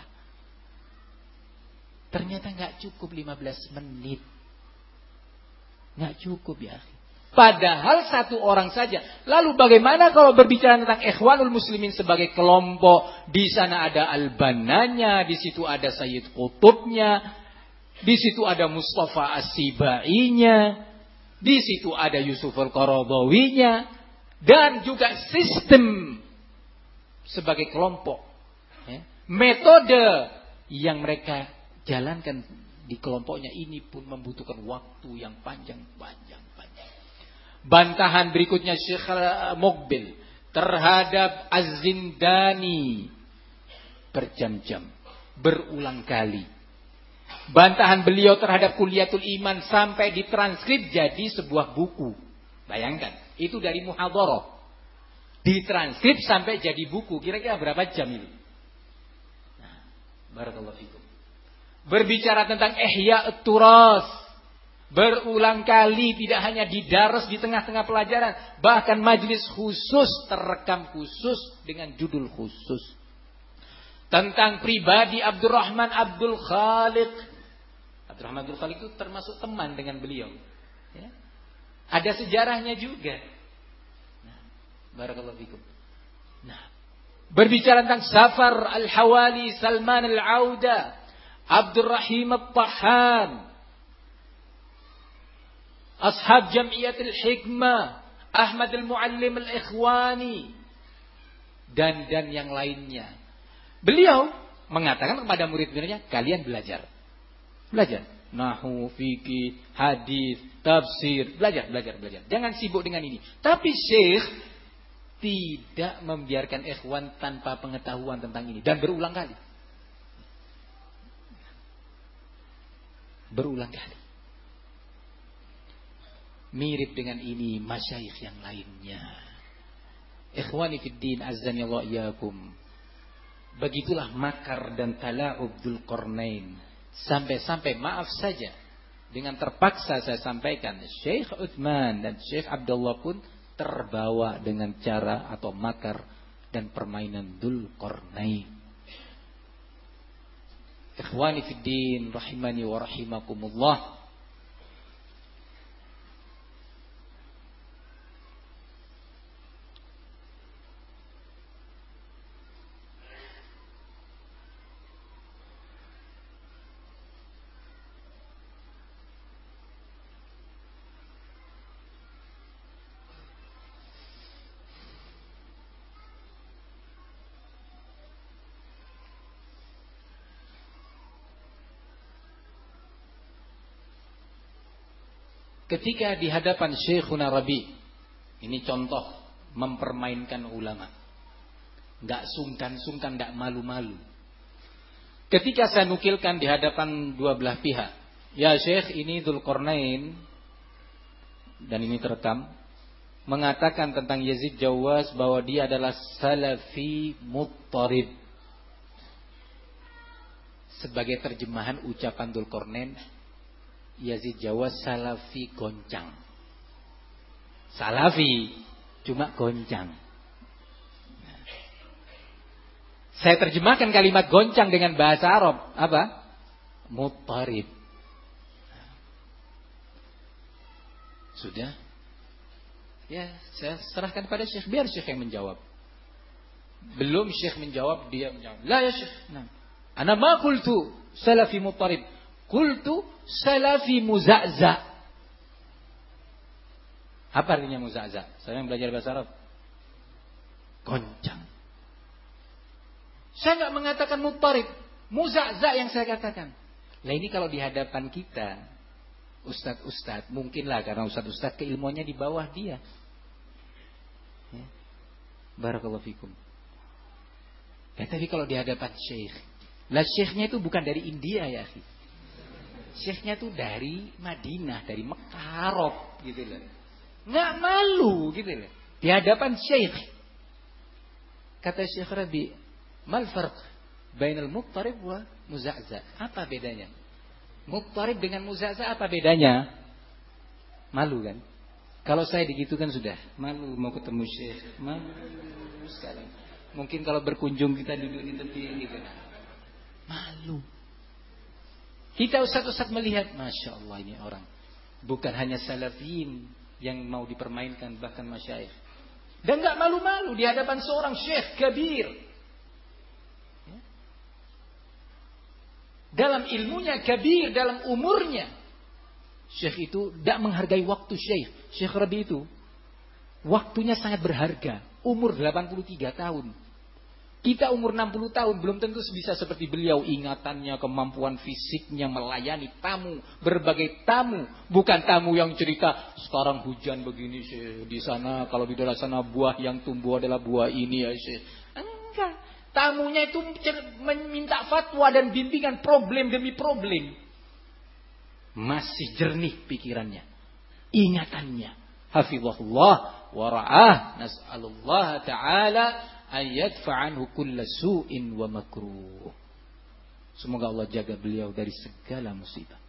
Ternyata enggak cukup lima belas menit. Enggak cukup ya. Padahal satu orang saja. Lalu bagaimana kalau berbicara tentang Ikhwanul Muslimin sebagai kelompok? Di sana ada Al-Bannanya, di situ ada Sayyid Qutubnya, di situ ada Mustafa As-Sibainya, di situ ada Yusuf Al-Qaradawinya, dan juga sistem sebagai kelompok. Ya. Metode yang mereka jalankan di kelompoknya ini pun membutuhkan waktu yang panjang-panjang. Bantahan berikutnya Syekh Mukbil terhadap Az-Zindani berjam-jam, berulang kali. Bantahan beliau terhadap Kulliyatul Iman sampai ditranskrip jadi sebuah buku. Bayangkan, itu dari muhadharah. Ditranskrip sampai jadi buku. Kira-kira berapa jam itu? Nah, barakallahu fikum. Berbicara tentang ihya' turas. Berulang kali, tidak hanya didaras di tengah-tengah pelajaran. Bahkan majlis khusus, terekam khusus dengan judul khusus. Tentang pribadi Abdurrahman Abdul Khaliq. Abdurrahman Abdul Khaliq itu termasuk teman dengan beliau. Ya. Ada sejarahnya juga. Nah, barakallahu fikum. Nah, berbicara tentang Safar Al-Hawali, Salman Al-Auda, Abdurrahim Al-Tahan, Ashab Jam'iyat Al-Hikmah, Ahmad Al-Muallim Al-Ikhwani, dan dan yang lainnya. Beliau mengatakan kepada murid-muridnya, kalian belajar. Belajar. Nahwu, fikih, hadis, tafsir. Belajar, belajar, belajar. Jangan sibuk dengan ini. Tapi Syekh tidak membiarkan ikhwan tanpa pengetahuan tentang ini. Dan berulang kali. Berulang kali. Mirip dengan ini masyayikh yang lainnya. Ikhwani fiddin, azzani Allah iyakum. Begitulah makar dan tala'ub Dzulqarnain. Sampai-sampai maaf saja, dengan terpaksa saya sampaikan, Syekh Utsman dan Syekh Abdullah pun terbawa dengan cara atau makar dan permainan Dzulqarnain. Ikhwani fiddin, rahimani wa rahimakumullah. Ketika di hadapan Syekhuna Rabi, ini contoh mempermainkan ulama, nggak sungkan-sungkan, nggak malu-malu. Ketika saya nukilkan di hadapan dua belah pihak, ya Syekh, ini Dzulqarnain, dan ini terekam, mengatakan tentang Yazid Jawaz bahwa dia adalah salafi muttarib. Sebagai terjemahan ucapan Dzulqarnain, Yazid Jawaz salafi goncang. Salafi cuma goncang. Saya terjemahkan kalimat goncang dengan bahasa Arab. Apa? Muttarib. Sudah? Ya, saya serahkan pada Syekh. Biar Syekh yang menjawab. Belum Syekh menjawab, dia menjawab. La ya Syekh. Nah. Ana ma qultu salafi muttarib. Qultu salafi muza'za. Apa artinya muza'za? Saya yang belajar bahasa Arab. Goncang. Saya enggak mengatakan muttarib. Muza'za yang saya katakan. Nah ini kalau di hadapan kita, ustadz-ustadz, mungkinlah karena ustadz-ustadz keilmuannya di bawah dia. Ya. Barakallahu fikum. Ya, tapi kalau di hadapan syekh, lah syekhnya itu bukan dari India ya, akhi. Syekhnya tuh dari Madinah, dari Mekah, Arab gitu loh. Enggak malu gitu loh. Di hadapan syekh. Kata Syekh Rabi, "Mal farq bainal muttarib wa muza'za?" Apa bedanya? Muttarib dengan muza'za apa bedanya? Malu kan? Kalau saya digitukan sudah malu mau ketemu syekh, malu sekali. Mungkin kalau berkunjung kita duduk di tepi gitu. Malu. Kita ustaz-ustaz melihat, Masya Allah ini orang. Bukan hanya salafin yang mau dipermainkan, bahkan masyayikh. Dan gak malu-malu di hadapan seorang syekh kabir. Ya. Dalam ilmunya kabir, dalam umurnya. Syekh itu gak menghargai waktu syekh. Syekh Rabi itu waktunya sangat berharga. Umur delapan puluh tiga tahun. Kita umur enam puluh tahun belum tentu bisa seperti beliau. Ingatannya, kemampuan fisiknya melayani tamu, berbagai tamu. Bukan tamu yang cerita sekarang hujan begini Syekh, di sana kalau di daerah sana buah yang tumbuh adalah buah ini ya Syekh. Enggak. Tamunya itu meminta fatwa dan bimbingan problem demi problem. Masih jernih pikirannya, ingatannya. hafizahullah wa ra'ah. Nas'alullah ta'ala an yadfa'anhu kulla su'in wa makruh. Semoga Allah jaga beliau dari segala musibah.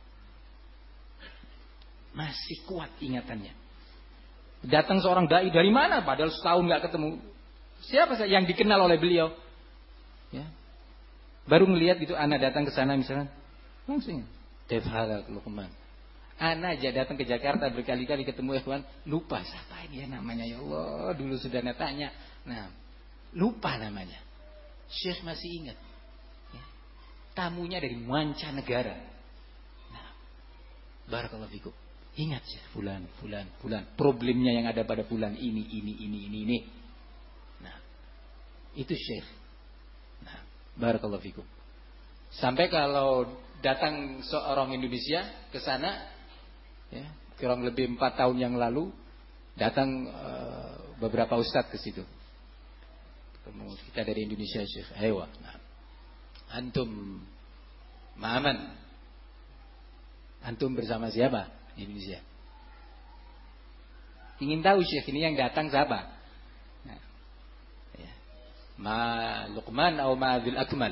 Masih kuat ingatannya. Datang seorang dai dari mana? Padahal setahun nggak ketemu. Siapa yang dikenal oleh beliau? Ya. Baru ngelihat gitu, anak datang ke sana misalnya, langsung Defhalak Luqman. Anak aja datang ke Jakarta berkali-kali ketemu ikhwan, lupa siapa ini ya namanya, ya Allah, dulu sudah tanya. Nah, lupa namanya. Syekh masih ingat. Ya. Tamunya dari mancanegara. Nah, barakallahu fikum. Ingat Syekh, fulan, fulan, fulan. Problemnya yang ada pada fulan ini, ini, ini, ini, ini. Nah, itu Syekh. Nah, barakallahu fikum. Sampai kalau datang seorang Indonesia ke sana, ya, kurang lebih empat tahun yang lalu, datang uh, beberapa ustadz ke situ. Ketemu kita dari Indonesia, Syekh. Ayo, nah, antum ma'aman. Antum bersama siapa? Indonesia. Ingin tahu Syekh ini yang datang siapa? Nah, ya. Ma Luqman atau ma Dzul Akmal?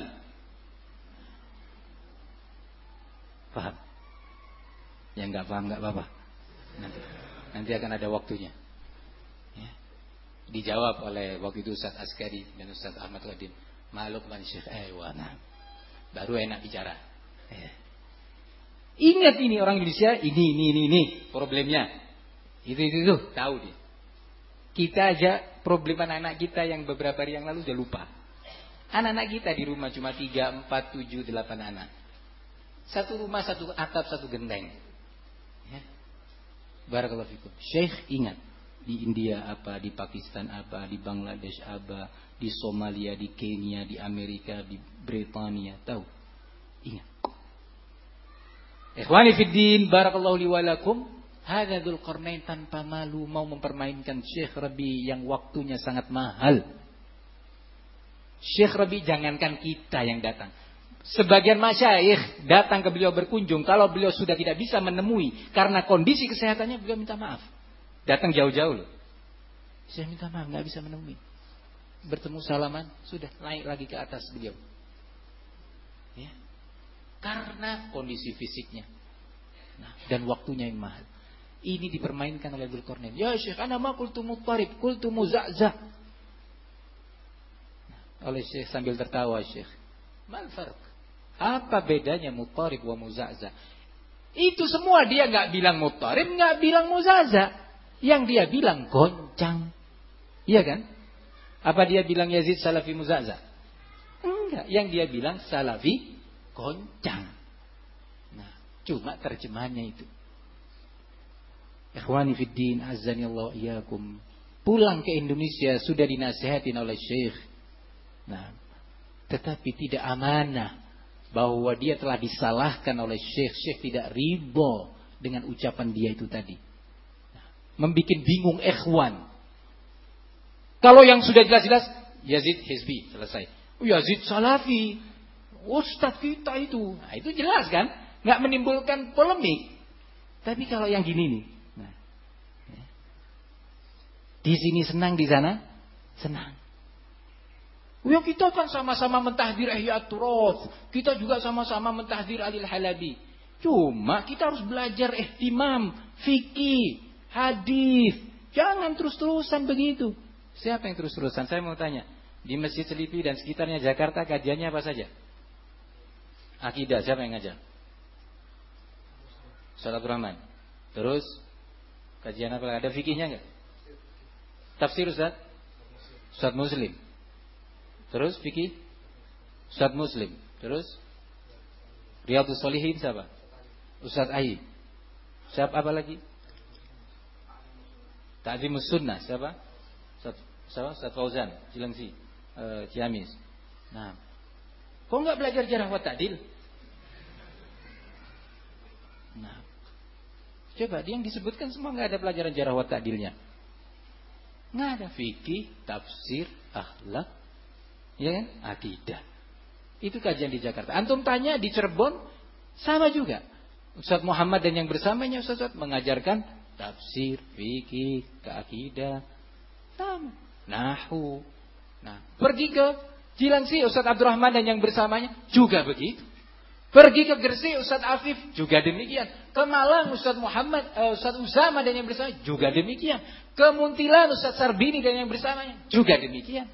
Paham? Yang enggak paham enggak apa-apa. Nanti nanti akan ada waktunya. Ya. Dijawab oleh waktu itu Ustaz Askari dan Ustaz Ahmad Qadim. Ma Luqman Syekh Aywana. Baru enak bicara. Ya. Ingat ini orang Indonesia, ini, ini, ini, ini problemnya. Itu, itu, itu, tahu dia. Kita aja problem anak-anak kita yang beberapa hari yang lalu sudah lupa. Anak-anak kita di rumah cuma tiga, empat, tujuh, delapan anak. Satu rumah, satu atap, satu genteng. Ya. Barakallahu fikum. Syekh ingat. Di India apa, di Pakistan apa, di Bangladesh apa, di Somalia, di Kenya, di Amerika, di Britania. Tahu. Ingat. Ikhwani fiddin, barakallahu li walakum. Hadza Dzulqarnain tanpa malu mau mempermainkan Syekh Rabi yang waktunya sangat mahal. Syekh Rabi jangankan kita yang datang. Sebagian masyayikh datang ke beliau berkunjung. Kalau beliau sudah tidak bisa menemui karena kondisi kesehatannya, beliau minta maaf. Datang jauh-jauh loh. Saya minta maaf, gak bisa menemui. Bertemu salaman, sudah naik lagi ke atas beliau. Ya. Karena kondisi fisiknya, nah, dan waktunya yang mahal. Ini dipermainkan oleh Dzulqarnain. Ya Syekh, ana ma qultu muttarib, qultu muza'za. Nah, oleh Syekh sambil tertawa, Syekh. Mal farq? Apa bedanya muttarib wa muza'za? Itu semua dia enggak bilang muttarib, enggak bilang muza'za. Yang dia bilang goncang. Iya kan? Apa dia bilang Yazid Salafi muza'za? Enggak, yang dia bilang Salafi goncang. Nah, cuma terjemahannya itu. Ikhwani fiddin, azani Allah iyakum. Pulang ke Indonesia sudah dinasihatin oleh Syekh. Nah, tetapi tidak amanah bahwa dia telah disalahkan oleh Syekh. Syekh tidak ridho dengan ucapan dia itu tadi. Nah, membikin bingung ikhwan. Kalau yang sudah jelas-jelas Yazid Hizbi selesai. Oh, Yazid Salafi. Ustadz kita itu, nah, itu jelas kan, nggak menimbulkan polemik. Tapi kalau yang gini nih, nah, ya. Di sini senang, di sana senang. Ya kita kan sama-sama mentahdir Ihya Turoth, kita juga sama-sama mentahdir Alil Halabi. Cuma kita harus belajar ihtimam, fikih, hadis. Jangan terus-terusan begitu. Siapa yang terus-terusan? Saya mau tanya, di Masjid Selipi dan sekitarnya Jakarta kajiannya apa saja? Akidah, siapa yang ngajar? Salatul Rahman. Terus kajian apa lagi? Ada fikihnya enggak? Tafsir Ustaz? Ustaz Muslim. Terus fikih? Ustaz Muslim. Terus Riyadhus Shalihin siapa? Ustaz Ayi. Siapa apa lagi? Ta'zimus Sunnah siapa? Ustaz siapa? Ustaz Fauzan, Cilengsi, uh, Ciamis. Nah, kok enggak belajar jarh wa ta'dil? Nah, coba dia yang disebutkan semua enggak ada pelajaran jarh wa ta'dilnya. Enggak ada fikih, tafsir, akhlak, ya kan? Akidah. Itu kajian di Jakarta. Antum tanya di Cirebon sama juga. Ustaz Muhammad dan yang bersamanya Ustaz mengajarkan tafsir, fikih, akidah, nahwu. Nah, pergi ke Cilengsi Ustaz Abdurrahman dan yang bersamanya juga begitu. Pergi ke Gresik Ustaz Afif juga demikian. Ke Malang Ustaz Muhammad, uh, Ustaz Usama dan yang bersamanya juga demikian. Ke Muntilan Ustaz Sarbini dan yang bersamanya juga demikian.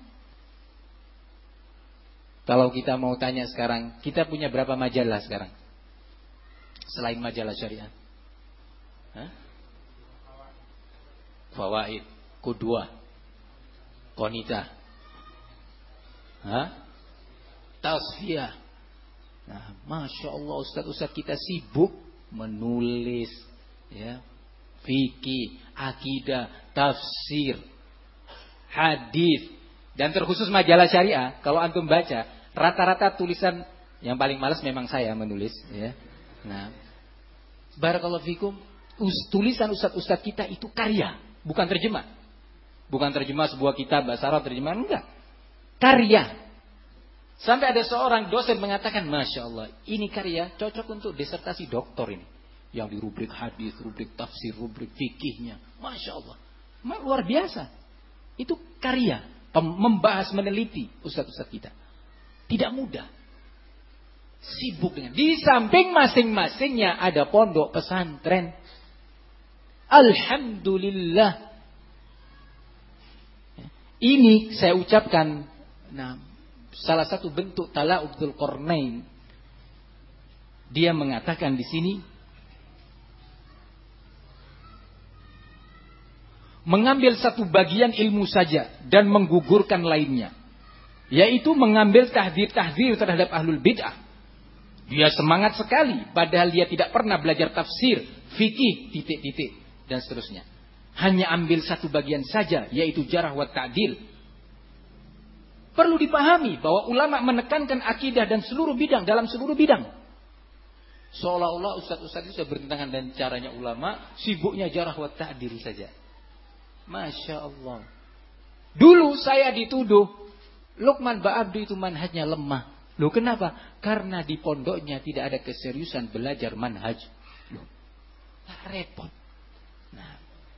Kalau kita mau tanya sekarang, kita punya berapa majalah sekarang? Selain majalah syariah. Hah? Fawaid, Qudwah, Qonita. Hah? Tasfiyah. Nah, Masya Allah Ustaz-Ustaz kita sibuk menulis, ya, fikih, akidah, tafsir, hadis, dan terkhusus majalah syariah. Kalau antum baca, rata-rata tulisan yang paling malas memang saya menulis, ya. Nah, barakallahu fikum, tulisan Ustaz-Ustaz kita itu karya, bukan terjemah. Bukan terjemah sebuah kitab bahasa Arab terjemahan, enggak. Karya. Sampai ada seorang dosen mengatakan, Masya Allah, ini karya cocok untuk disertasi doktor ini. Yang di rubrik hadis, rubrik tafsir, rubrik fikihnya. Masya Allah. Luar biasa. Itu karya. Membahas, meneliti ustaz-ustaz kita. Tidak mudah. Sibuk dengan. Di samping masing-masingnya ada pondok pesantren. Alhamdulillah. Ini saya ucapkan, nah, salah satu bentuk tala'ub Dzulqarnain. Dia mengatakan di sini, mengambil satu bagian ilmu saja dan menggugurkan lainnya, yaitu mengambil tahdzir-tahdzir terhadap ahlul bid'ah. Dia semangat sekali, padahal dia tidak pernah belajar tafsir, fikih, titik-titik, dan seterusnya. Hanya ambil satu bagian saja, yaitu jarh wa ta'dil. Perlu dipahami bahwa ulama menekankan akidah dan seluruh bidang, dalam seluruh bidang. Seolah-olah ustaz-ustaz itu sudah bertentangan dengan caranya ulama, sibuknya jarh wa ta'dil saja. Masya Allah. Dulu saya dituduh, Lukman Ba'abdu itu manhajnya lemah. Loh kenapa? Karena di pondoknya tidak ada keseriusan belajar manhaj. Loh, tak repot. Nah,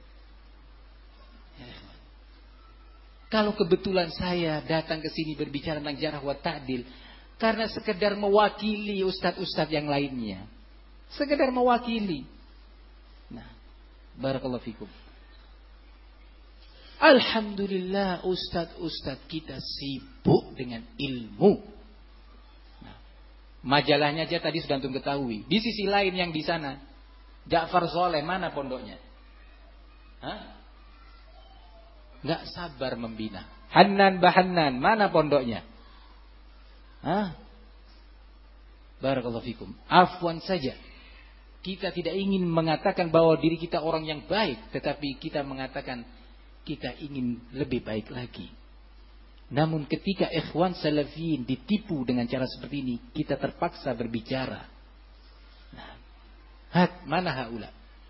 ya. Kalau kebetulan saya datang ke sini berbicara tentang jarh wa ta'dil karena sekedar mewakili ustaz-ustaz yang lainnya. Sekedar mewakili. Nah, barakallahu fikum. Alhamdulillah ustaz-ustaz kita sibuk dengan ilmu. Nah, majalahnya aja tadi sudah antum ketahui. Di sisi lain yang di sana, Ja'far Soleh mana pondoknya? Hah? Nggak sabar membina. Hanan Bahanan, mana pondoknya? Hah? Barakallahu fikum. Afwan saja. Kita tidak ingin mengatakan bahwa diri kita orang yang baik, tetapi kita mengatakan kita ingin lebih baik lagi. Namun ketika ikhwan salafiyin ditipu dengan cara seperti ini, kita terpaksa berbicara. Nah, hat mana haula?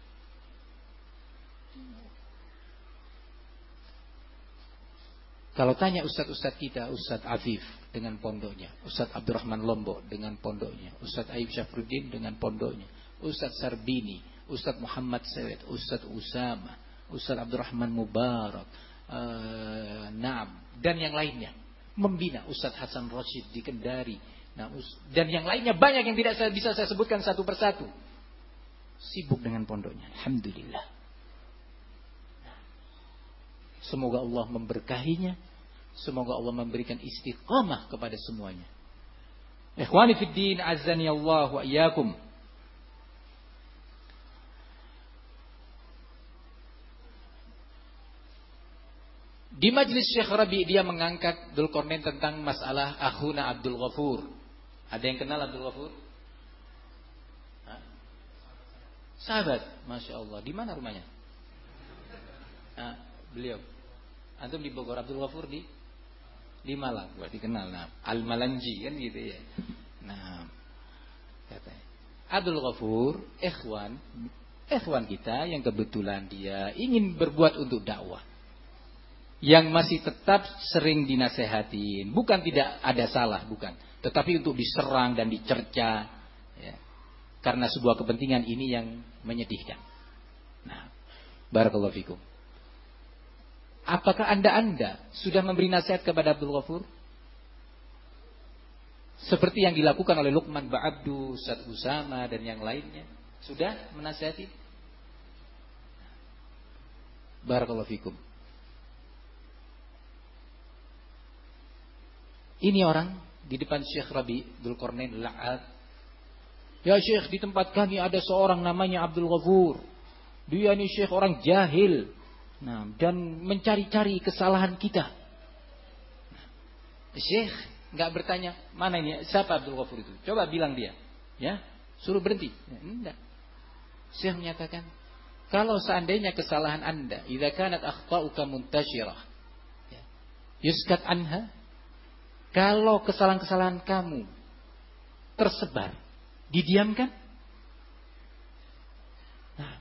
Kalau tanya ustaz-ustaz kita, Ustaz Afif dengan pondoknya, Ustaz Abdurrahman Lombok dengan pondoknya, Ustaz Aib Syafruddin dengan pondoknya, Ustaz Sarbini, Ustaz Muhammad Sawed, Ustaz Usama, Ustaz Abdurrahman Mubarak, uh, Naam, dan yang lainnya, membina Ustaz Hasan Rashid di Kendari, nah, dan yang lainnya banyak yang tidak saya, bisa saya sebutkan satu persatu. Sibuk dengan pondoknya, alhamdulillah. Semoga Allah memberkahinya. Semoga Allah memberikan istiqamah kepada semuanya. Ikhwani fid din, azani Allah wa iyyakum. Di majlis Syekh Rabi dia mengangkat Dzulqarnain tentang masalah akhuna Abdul Ghafur. Ada yang kenal Abdul Ghafur? Hah? Sahabat, Masya Allah. Di mana rumahnya? Nah, beliau antum di Bogor, Abdul Ghafur di di Malang, berarti kenal. Nah, Al-Malanji kan gitu ya. Nah, katanya Abdul Ghafur, ikhwan, ikhwan kita yang kebetulan dia ingin berbuat untuk dakwah. Yang masih tetap sering dinasehatin, bukan tidak ada salah, bukan, tetapi untuk diserang dan dicerca, ya, karena sebuah kepentingan ini yang menyedihkan. Nah, Barakallahu fikum. Apakah anda-anda sudah memberi nasihat kepada Abdul Ghafur? Seperti yang dilakukan oleh Luqman Ba'abdu, Ustaz Usama dan yang lainnya. Sudah menasihati? Barakallahu fikum. Ini orang di depan Syekh Rabi Dzulqarnain La'ad. Ya Syekh, di tempat kami ada seorang namanya Abdul Ghafur. Dia ini Syekh orang jahil. Nah, dan mencari-cari kesalahan kita. Syekh nggak bertanya, mana ini siapa Abdul Ghafur itu? Coba bilang dia, ya, suruh berhenti. Ya, enggak. Syekh menyatakan, kalau seandainya kesalahan anda, idza kanat akhta'uka muntashirah, ya, yuskat anha. Kalau kesalahan-kesalahan kamu tersebar, didiamkan. Nah,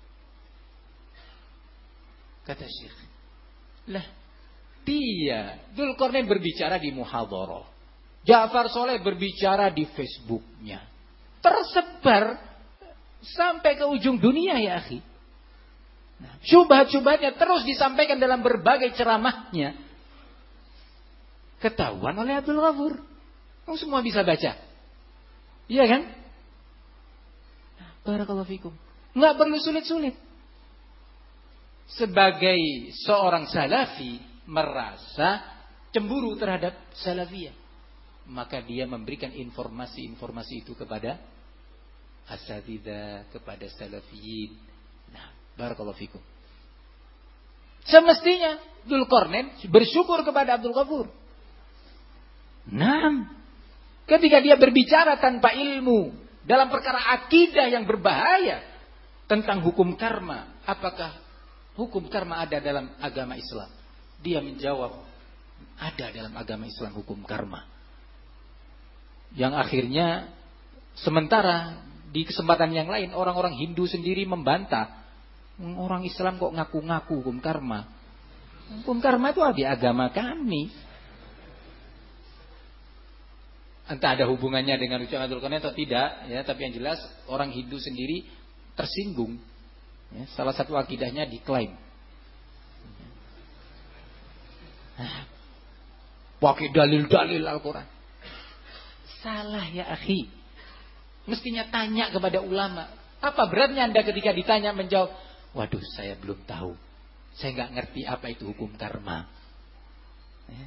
kata Syekh, lah dia Dzulqarnain berbicara di muhadharah, Ja'far Soleh berbicara di Facebooknya, tersebar sampai ke ujung dunia ya akhi. Nah, syubhat-syubhatnya terus disampaikan dalam berbagai ceramahnya, ketahuan oleh Abdul Ghafur. Oh, semua bisa baca, iya kan? Barakallahu fikum. Nggak perlu sulit-sulit. Sebagai seorang salafi merasa cemburu terhadap salafiyah, maka dia memberikan informasi-informasi itu kepada asatidzah, kepada salafiyin. Nah, barakallahu fikum. Semestinya Dzulqarnain bersyukur kepada Abdul Ghafur. Nah, ketika dia berbicara tanpa ilmu dalam perkara akidah yang berbahaya tentang hukum karma, apakah hukum karma ada dalam agama Islam? Dia menjawab, ada dalam agama Islam hukum karma. Yang akhirnya sementara di kesempatan yang lain orang-orang Hindu sendiri membantah, orang Islam kok ngaku-ngaku hukum karma. Hukum karma itu di agama kami. Entah ada hubungannya dengan ucapan Dzulqarnain atau tidak, ya, tapi yang jelas orang Hindu sendiri tersinggung. Ya, salah satu akidahnya diklaim. Nah, pakai dalil-dalil Al-Quran. Salah ya akhi. Mestinya tanya kepada ulama. Apa beratnya anda ketika ditanya menjawab, waduh saya belum tahu, saya nggak ngerti apa itu hukum karma. Ya.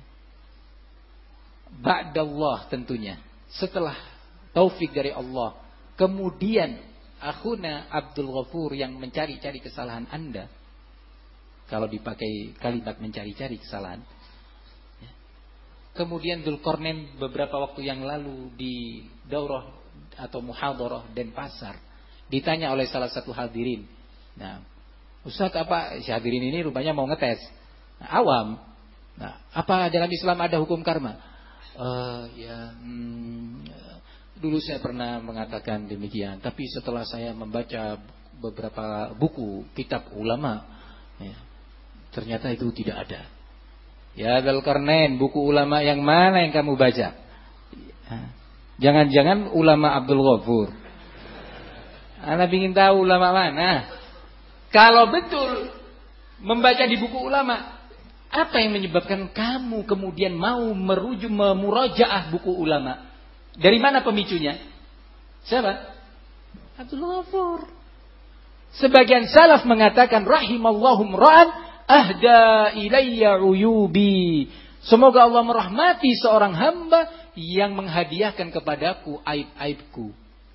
Ba'dallah tentunya, setelah taufik dari Allah, kemudian akhuna Abdul Ghafur yang mencari-cari kesalahan anda. Kalau dipakai kalimat mencari-cari kesalahan, ya. Kemudian Dzulqarnain beberapa waktu yang lalu di daurah atau muhadharah Denpasar ditanya oleh salah satu hadirin. Nah, Ustaz, apa si hadirin ini rupanya mau ngetes, nah, awam. Nah, apa dalam Islam ada hukum karma? Uh, ya, hmm, dulu saya pernah mengatakan demikian, tapi setelah saya membaca beberapa buku kitab ulama, ya, ternyata itu tidak ada. Ya Dzulqarnain, buku ulama yang mana yang kamu baca? Jangan-jangan ulama Abdul Ghafur. Anda ingin tahu ulama mana? Kalau betul membaca di buku ulama, apa yang menyebabkan kamu kemudian mau merujuk memurajaah buku ulama? Dari mana pemicunya? Siapa? Abdul Ghafur. Sebagian salaf mengatakan rahimallahu ra'an ahda ilayya uyubi. Semoga Allah merahmati seorang hamba yang menghadiahkan kepadaku aib-aibku.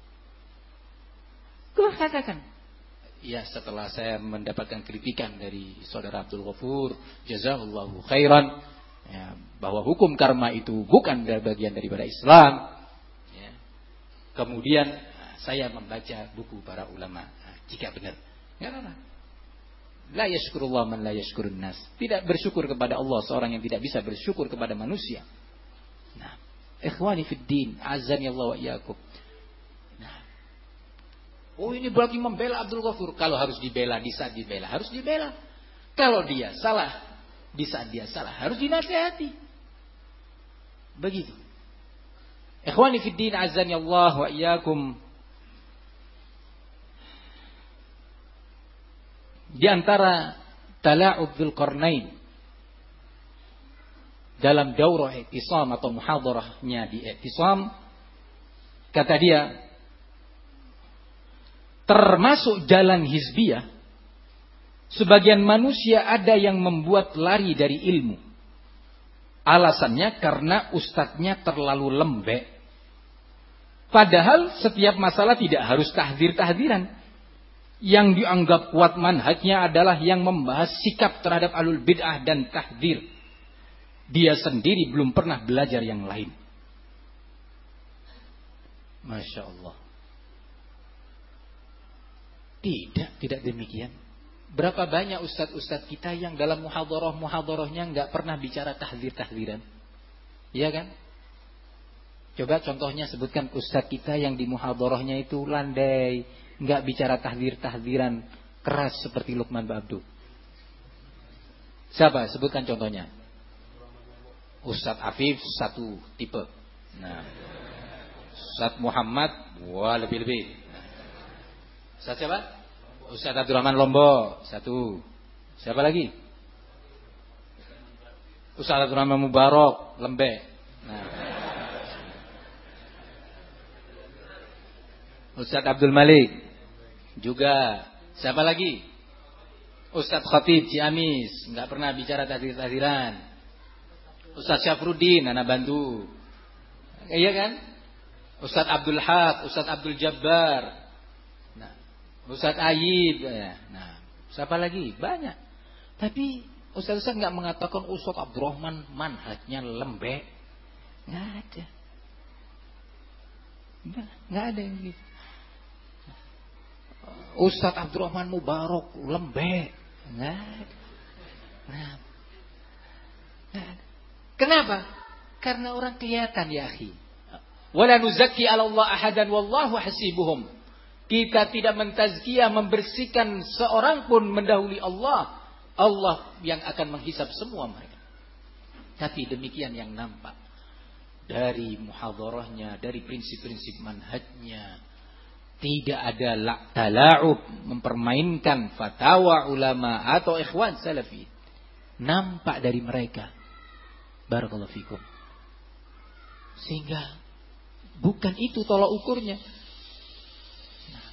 Kau katakan, ya setelah saya mendapatkan kritikan dari saudara Abdul Ghafur, jazakallahu khairan, ya, bahwa hukum karma itu bukan bagian daripada Islam, ya. Kemudian saya membaca buku para ulama. Nah, jika benar, enggak apa-apa. La yashkurullah man la yashkurun nas. Tidak bersyukur kepada Allah seorang yang tidak bisa bersyukur kepada manusia. Nah, ikhwani fid din, azani Allah wa iyyakum. Nah, oh ini berarti membela Abdul Ghafur. Kalau harus dibela, di saat dibela harus dibela. Kalau dia salah, di saat dia salah harus dinasihati. Begitu. Ikhwani fid din, azani Allah wa iyyakum. Di antara tala'ub Dzulqarnain dalam daurah i'tisam atau muhadarahnya di i'tisam, kata dia, termasuk jalan hizbiyah, sebagian manusia ada yang membuat lari dari ilmu. Alasannya karena ustadznya terlalu lembek. Padahal setiap masalah tidak harus tahdzir-tahdziran. Yang dianggap kuat manhajnya adalah yang membahas sikap terhadap ahlul bid'ah dan tahdzir. Dia sendiri belum pernah belajar yang lain. Masya Allah. Tidak, tidak demikian. Berapa banyak ustadz-ustadz kita yang dalam muhadharah-muhadharahnya nggak pernah bicara tahdzir-tahdziran. Iya kan? Coba contohnya sebutkan ustadz kita yang di muhadharahnya itu landai, nggak bicara tahdzir-tahdziran keras seperti Luqman Ba'abdu. Siapa? Sebutkan contohnya. Ustadz Afif satu tipe. Nah, Ustadz Muhammad, wah lebih-lebih. Ustadz siapa? Ustadz Abdurrahman Lombok satu. Siapa lagi? Ustadz Abdurrahman Mubarak lembek. Nah. Ustadz Abdul Malik juga. Siapa lagi? Ustadz Khatib Ciamis, nggak pernah bicara tahdzir-tahdziran. Ustadz Syafruddin anak bantu. Iya kan? Ustadz Abdul Haq, Ustadz Abdul Jabbar. Nah, Ustadz Ayib. Nah, siapa lagi? Banyak. Tapi ustadz-ustadz nggak mengatakan Ustadz Abdurrahman manhajnya lembek. Nggak ada. Nggak ada yang gitu. Ustadz Abdurrahman Mubarak lembek. Nggak ada. Nah, nggak ada. Kenapa? Karena orang kelihatan ya akhi. Wala nuzakki 'ala Allah ahadan wallahu hasibuhum. Kita tidak mentazkiyah, membersihkan seorang pun mendahului Allah. Allah yang akan menghisab semua mereka. Tapi demikian yang nampak dari muhadharahnya, dari prinsip-prinsip manhajnya, tidak ada tala'ub, mempermainkan fatwa ulama atau ikhwan salafi. Nampak dari mereka. Barakallahu fikum. Sehingga bukan itu tolak ukurnya. Nah.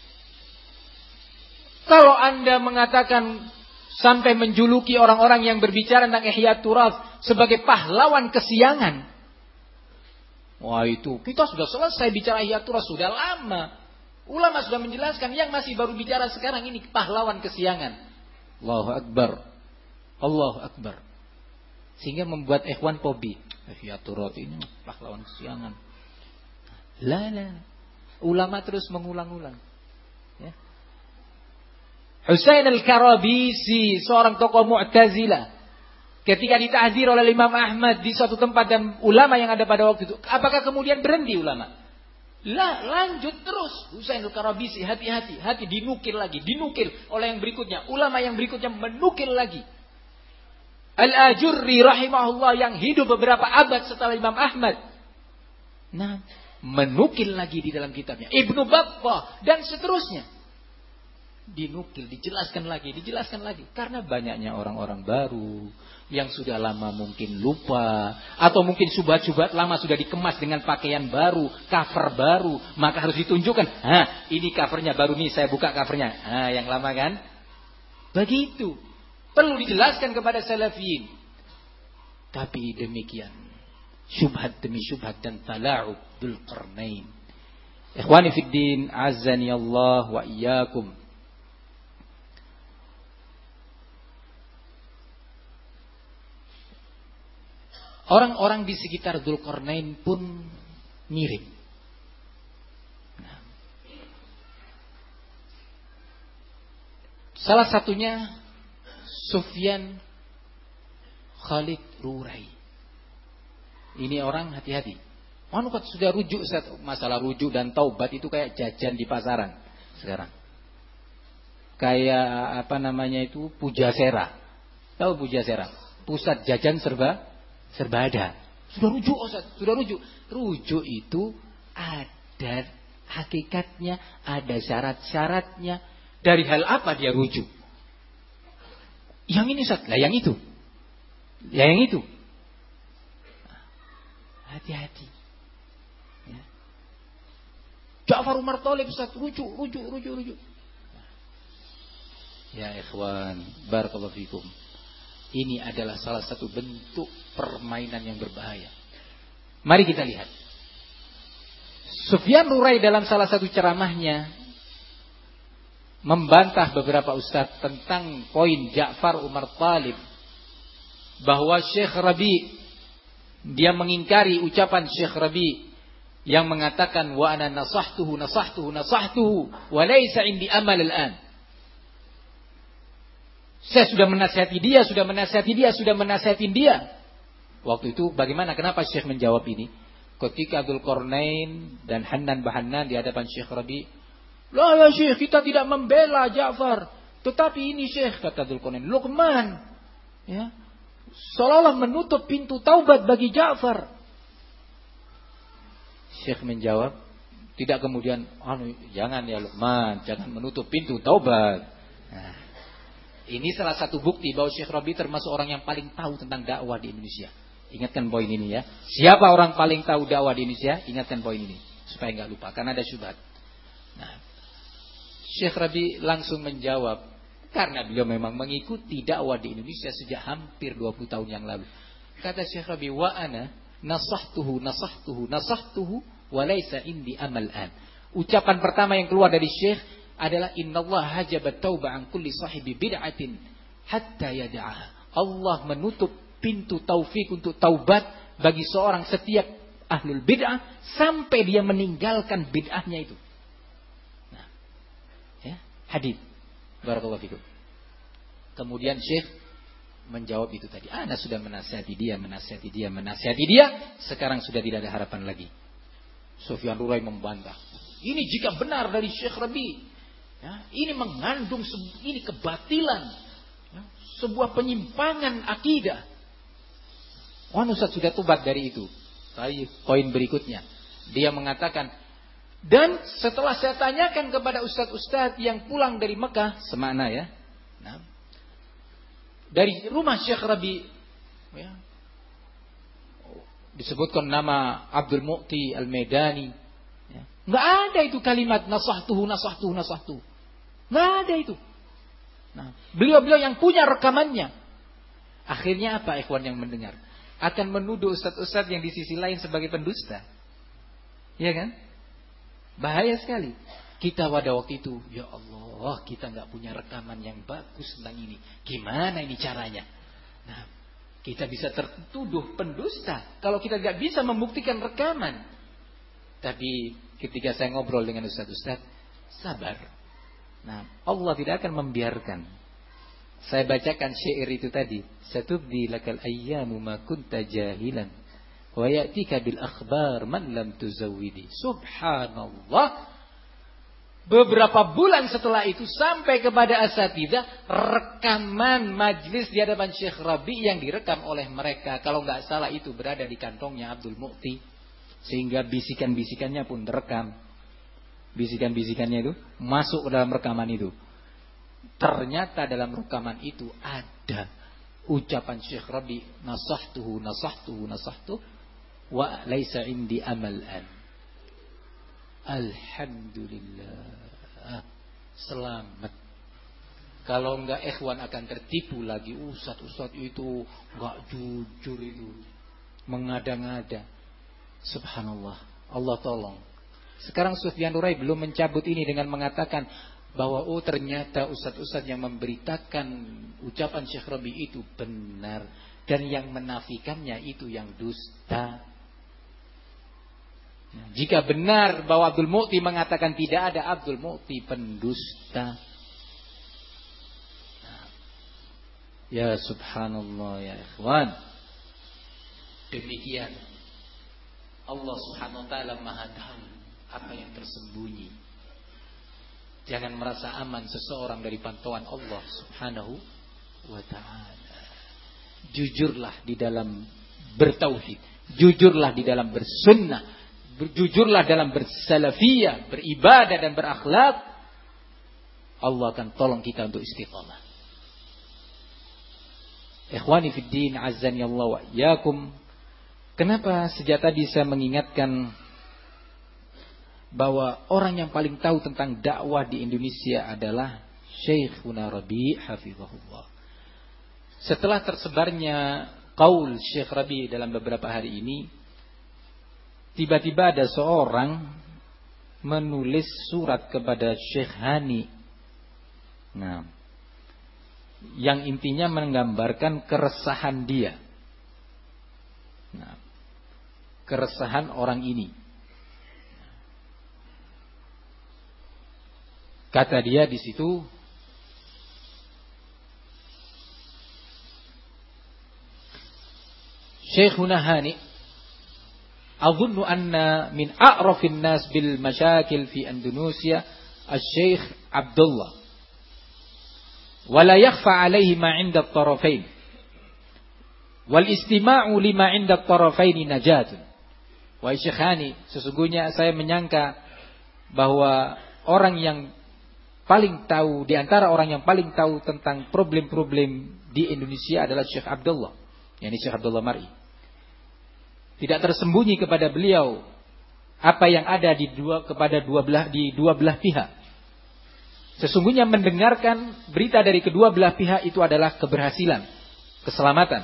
Kalau Anda mengatakan sampai menjuluki orang-orang yang berbicara tentang Ihya Turath sebagai pahlawan kesiangan, wah itu kita sudah selesai bicara Ihya Turath sudah lama. Ulama sudah menjelaskan, yang masih baru bicara sekarang ini pahlawan kesiangan. Allahu Akbar. Allahu Akbar. Sehingga membuat ikhwan fobi. Ihya Turath ini pahlawan kesiangan. La la. Ulama terus mengulang-ulang. Ya. Husain al-Karabisi, seorang tokoh Mu'tazilah, ketika ditahdzir oleh Imam Ahmad di suatu tempat dan ulama yang ada pada waktu itu, apakah kemudian berhenti ulama? Lah, lanjut terus. Husain al-Karabisi, hati-hati, hati dinukil lagi, dinukil oleh yang berikutnya, ulama yang berikutnya menukil lagi. Al-Ajurri rahimahullah yang hidup beberapa abad setelah Imam Ahmad, nah, menukil lagi di dalam kitabnya. Ibnu Battah dan seterusnya. Dinukil, dijelaskan lagi, dijelaskan lagi. Karena banyaknya orang-orang baru yang sudah lama mungkin lupa, atau mungkin subhat-subhat lama sudah dikemas dengan pakaian baru, cover baru, maka harus ditunjukkan. Hah, ini covernya baru nih, saya buka covernya. Hah, yang lama kan? Begitu. Perlu dijelaskan kepada salafiyin. Tapi demikian, syubhat demi syubhat dan tala'ub Dzulqarnain. Ikhwani fid din, azani Allah wa iyyakum. Orang-orang di sekitar Dzulqarnain pun mirip. Nah. Salah satunya Sufyan Khalid Rurai. Ini orang hati-hati. Anu kan sudah rujuk, masalah rujuk dan taubat itu kayak jajan di pasaran sekarang. Kayak apa namanya itu, Pujasera. Tahu Pujasera? Pusat jajan serba serba ada. Sudah rujuk Ustaz, sudah rujuk. Rujuk itu ada hakikatnya, ada syarat-syaratnya. Dari hal apa dia rujuk? Yang ini Ustaz, lah yang itu. Ya yang itu. Hati-hati. Ya. Ja'far Umar Thalib Ustaz, rujuk, rujuk, rujuk, rujuk. Ya ikhwan, barakallahu fikum. Ini adalah salah satu bentuk permainan yang berbahaya. Mari kita lihat. Sufyan Rurai dalam salah satu ceramahnya membantah beberapa ustaz tentang poin Ja'far Umar Thalib, bahwa Syekh Rabi, dia mengingkari ucapan Syekh Rabi yang mengatakan wa ana nasahtuhu nasahtuhu nasahtuhu wa laisa indi amal al-an. Saya sudah menasihati dia, sudah menasihati dia, sudah menasihatin dia. Waktu itu bagaimana? Kenapa Syekh menjawab ini? Ketika Dzul Qarnain dan Hannan Bahannan di hadapan Syekh Rabi, "Lah ya Syekh, kita tidak membela Ja'far. Tetapi ini Syekh," kata Dzul Qarnain, "Luqman, ya, seolah-olah menutup pintu taubat bagi Ja'far." Syekh menjawab, tidak kemudian, anu, "Jangan ya Luqman, jangan menutup pintu taubat." Nah, ini salah satu bukti bahwa Syekh Rabi termasuk orang yang paling tahu tentang dakwah di Indonesia. Ingatkan poin ini ya. Siapa orang paling tahu dakwah di Indonesia? Ingatkan poin ini supaya nggak lupa, karena ada syubhat. Nah, Syekh Rabi langsung menjawab, karena beliau memang mengikuti dakwah di Indonesia sejak hampir dua puluh tahun yang lalu. Kata Syekh Rabi, "Wa ana nasahtuhu nasahtuhu nasahtuhu wa laisa indi amal an." Ucapan pertama yang keluar dari Syekh adalah innallaha hajabat taubah an kulli sahibi bid'atin hatta yad'aha. Allah menutup pintu taufik untuk taubat bagi seorang setiap ahlul bid'ah sampai dia meninggalkan bid'ahnya itu. Nah, ya, hadits. Barakallahu fikum. Kemudian Syekh menjawab itu tadi. Ana sudah menasihati dia, menasihati dia, menasihati dia, sekarang sudah tidak ada harapan lagi. Sufyan Rurai membantah. Ini jika benar dari Syekh Rabi, ya, ini mengandung ini kebatilan, ya, sebuah penyimpangan akidah. Wah, Ustaz sudah tobat dari itu. Tapi poin berikutnya, dia mengatakan, dan setelah saya tanyakan kepada ustaz-ustaz yang pulang dari Mekah, semana ya, nah, dari rumah Syekh Rabi, ya, disebutkan nama Abdul Mu'ti Al-Medani, ya, nggak ada itu kalimat nasahtuhu nasahtuhu nasahtuhu, nggak ada itu. Nah, beliau-beliau yang punya rekamannya, akhirnya apa ikhwan yang mendengar? Akan menuduh ustaz-ustaz yang di sisi lain sebagai pendusta. Ya kan? Bahaya sekali. Kita pada waktu itu, ya Allah, kita nggak punya rekaman yang bagus tentang ini. Gimana ini caranya? Nah, kita bisa tertuduh pendusta kalau kita nggak bisa membuktikan rekaman. Tapi ketika saya ngobrol dengan ustaz-ustaz, sabar. Nah, Allah tidak akan membiarkan. Saya bacakan syair itu tadi. Satubdi lakal ayyamu ma kunta jahilan wa ya'tika bil akhbar man lam tuzawwidi. Subhanallah. Beberapa bulan setelah itu sampai kepada asatidzah rekaman majlis di hadapan Syekh Rabi yang direkam oleh mereka. Kalau nggak salah itu berada di kantongnya Abdul Mu'ti, sehingga bisikan-bisikannya pun terekam. Bisikan-bisikannya itu masuk ke dalam rekaman itu. Ternyata dalam rekaman itu ada ucapan Syekh Rabi, nasahtuhu nasahtuhu nasahtuhu wa laisa indi amal an. Alhamdulillah, selamat. Kalau enggak ikhwan akan tertipu lagi. Ustaz-ustaz itu enggak jujur, itu mengada-ngada. Subhanallah, Allah tolong. Sekarang Sufyan Rurai belum mencabut ini dengan mengatakan bahwa oh ternyata ustaz-ustaz yang memberitakan ucapan Syekh Rabi itu benar, dan yang menafikannya itu yang dusta. Nah, jika benar bahwa Abdul Mu'ti mengatakan tidak ada, Abdul Mu'ti pendusta. Nah, ya subhanallah ya ikhwan. Demikian Allah subhanahu wa ta'ala maha tahu apa yang tersembunyi. Jangan merasa aman seseorang dari pantauan Allah subhanahu wa ta'ala. Jujurlah di dalam bertauhid, jujurlah di dalam bersunnah, jujurlah dalam bersalafiyah, beribadah dan berakhlak. Allah akan tolong kita untuk istiqamah. Ikhwani fid din, azzani Allah wa iyyakum. Kenapa sejak tadi saya mengingatkan bahwa orang yang paling tahu tentang dakwah di Indonesia adalah Syekhuna Rabi' hafizahullah. Setelah tersebarnya qaul Syekh Rabi' dalam beberapa hari ini, tiba-tiba ada seorang menulis surat kepada Syekh Hani. Nah, yang intinya menggambarkan keresahan dia. Nah, keresahan orang ini. Kata dia di situ, Syekhuna Hani, "Adhunnu anna min a'rafin nas bil masyakil fi Indonesia Asy-Syaikh Abdullah. Wala yakhfa alaihi ma 'inda at-tarafain. Wal istima'u lima 'inda at-tarafain najatun." Wahai Syekh Hani, sesungguhnya saya menyangka bahwa orang yang paling tahu, di antara orang yang paling tahu tentang problem-problem di Indonesia adalah Syekh Abdullah, yakni Syekh Abdullah Mar'i. Tidak tersembunyi kepada beliau apa yang ada di dua kepada dua belah di dua belah pihak. Sesungguhnya mendengarkan berita dari kedua belah pihak itu adalah keberhasilan, keselamatan.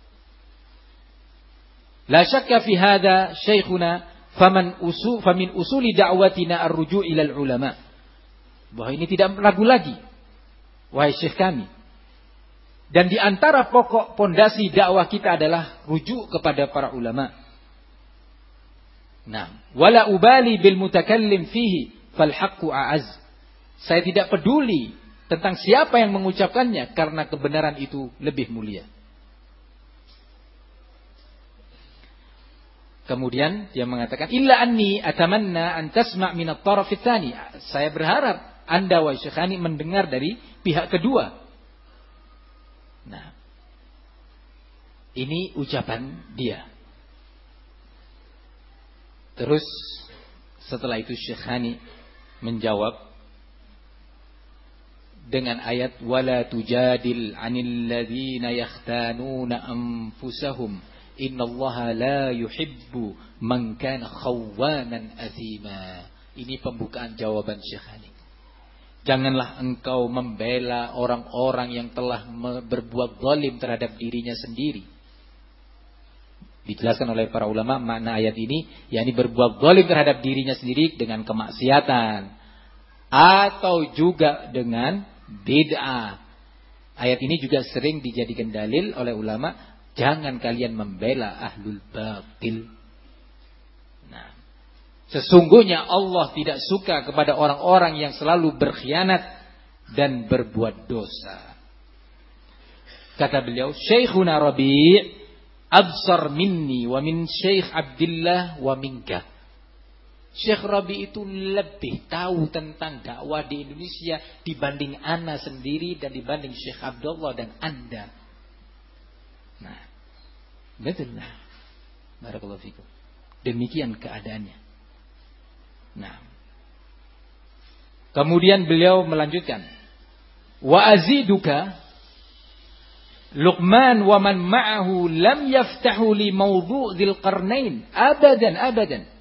La syakka fi hadza syekhuna faman usul famin usuli da'watina ar-ruju' ila al-ulama. Bahwa ini tidak ragu lagi, wahai syekh kami. Dan di antara pokok pondasi dakwah kita adalah rujuk kepada para ulama. Nah, wala ubali bil mutakallim fihi fal haqqu a'az. Saya tidak peduli tentang siapa yang mengucapkannya karena kebenaran itu lebih mulia. Kemudian dia mengatakan, illa anni atamanna an tasma' min at-taraf ats-tsani. Saya berharap Anda wahai Syekh Hani mendengar dari pihak kedua. Nah, ini ucapan dia. Terus setelah itu Syekh Hani menjawab dengan ayat wala tujadil 'anil ladzina yakhtanuna anfusahum innallaha la yuhibbu man kana khawanan atsima. Ini pembukaan jawaban Syekh Hani. Janganlah engkau membela orang-orang yang telah berbuat zalim terhadap dirinya sendiri. Dijelaskan oleh para ulama makna ayat ini, yakni berbuat zalim terhadap dirinya sendiri dengan kemaksiatan atau juga dengan bid'ah. Ayat ini juga sering dijadikan dalil oleh ulama, jangan kalian membela ahlul batil. Nah, sesungguhnya Allah tidak suka kepada orang-orang yang selalu berkhianat dan berbuat dosa. Kata beliau, Syekhuna Rabi' absar minni wa min Syekh Abdullah wa minka. Syekh Rabi itu lebih tahu tentang dakwah di Indonesia dibanding ana sendiri dan dibanding Syekh Abdullah dan Anda. Nah, betul lah. Barakallahu fikum. Demikian keadaannya. Nah, kemudian beliau melanjutkan, wa aziduka Luqman wa man ma'ahu lam yaftahu li mawdu' dzil qarnain abadan abadan.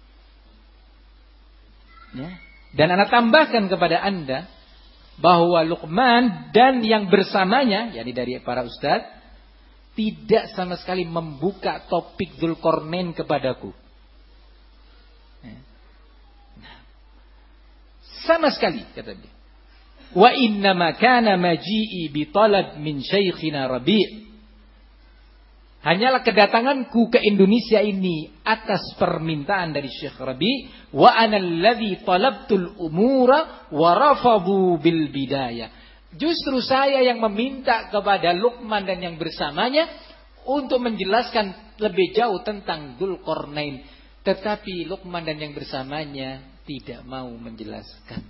Ya. Dan anak tambahkan kepada Anda bahwa Luqman dan yang bersamanya, yakni dari para ustaz, tidak sama sekali membuka topik Dzulqarnain kepadaku. Ya. Nah, sama sekali kata dia. Wa inna ma kana maji'i bi talab min syekhina Rabi'. Hanyalah kedatanganku ke Indonesia ini atas permintaan dari Syekh Rabi', wa ana alladhi talabtul umura wa rafadu bil bidayah. Justru saya yang meminta kepada Luqman dan yang bersamanya untuk menjelaskan lebih jauh tentang Dzulqarnain, tetapi Luqman dan yang bersamanya tidak mau menjelaskan.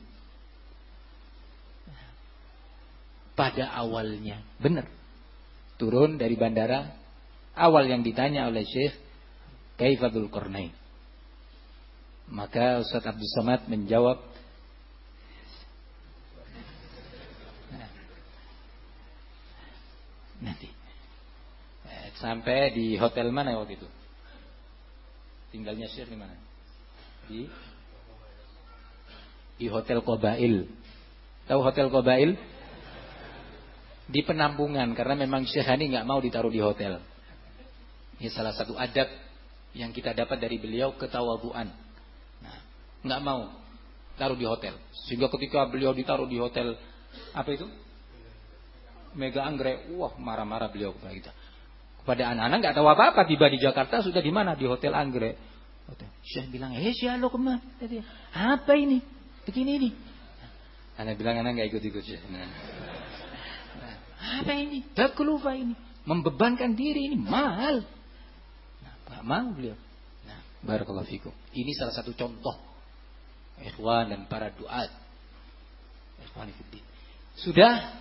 Pada awalnya, benar. Turun dari bandara, awal yang ditanya oleh Syekh, kaifa Dzulqarnain? Maka Ustaz Abdul Somad menjawab, nanti Sampai di hotel mana waktu itu? Tinggalnya Syekh di mana? Di di Hotel Qabail. Tahu Hotel Qabail? Di penampungan, karena memang Syekh Hani nggak mau ditaruh di hotel. Ini salah satu adab yang kita dapat dari beliau, ketawadhuan. Nah, nggak mau taruh di hotel. Sehingga ketika beliau ditaruh di hotel apa itu? Mega Anggrek, wah marah-marah beliau kepada kita. Kepada anak-anak nggak tahu apa-apa, tiba di Jakarta sudah di mana? Di Hotel Anggrek. Syekh bilang, "Eh, Syekh lo kemana?" "Apa ini? Begini ini." Anak bilang, "Anak nggak ikut-ikut Syekh." Nah. Apa ini? Taklufa ini. Membebankan diri ini mahal. Nah, gak mau beliau. Nah, barakallahu fikum. Ini salah satu contoh ikhwan dan para duat. Ikhwan fiddin. Sudah.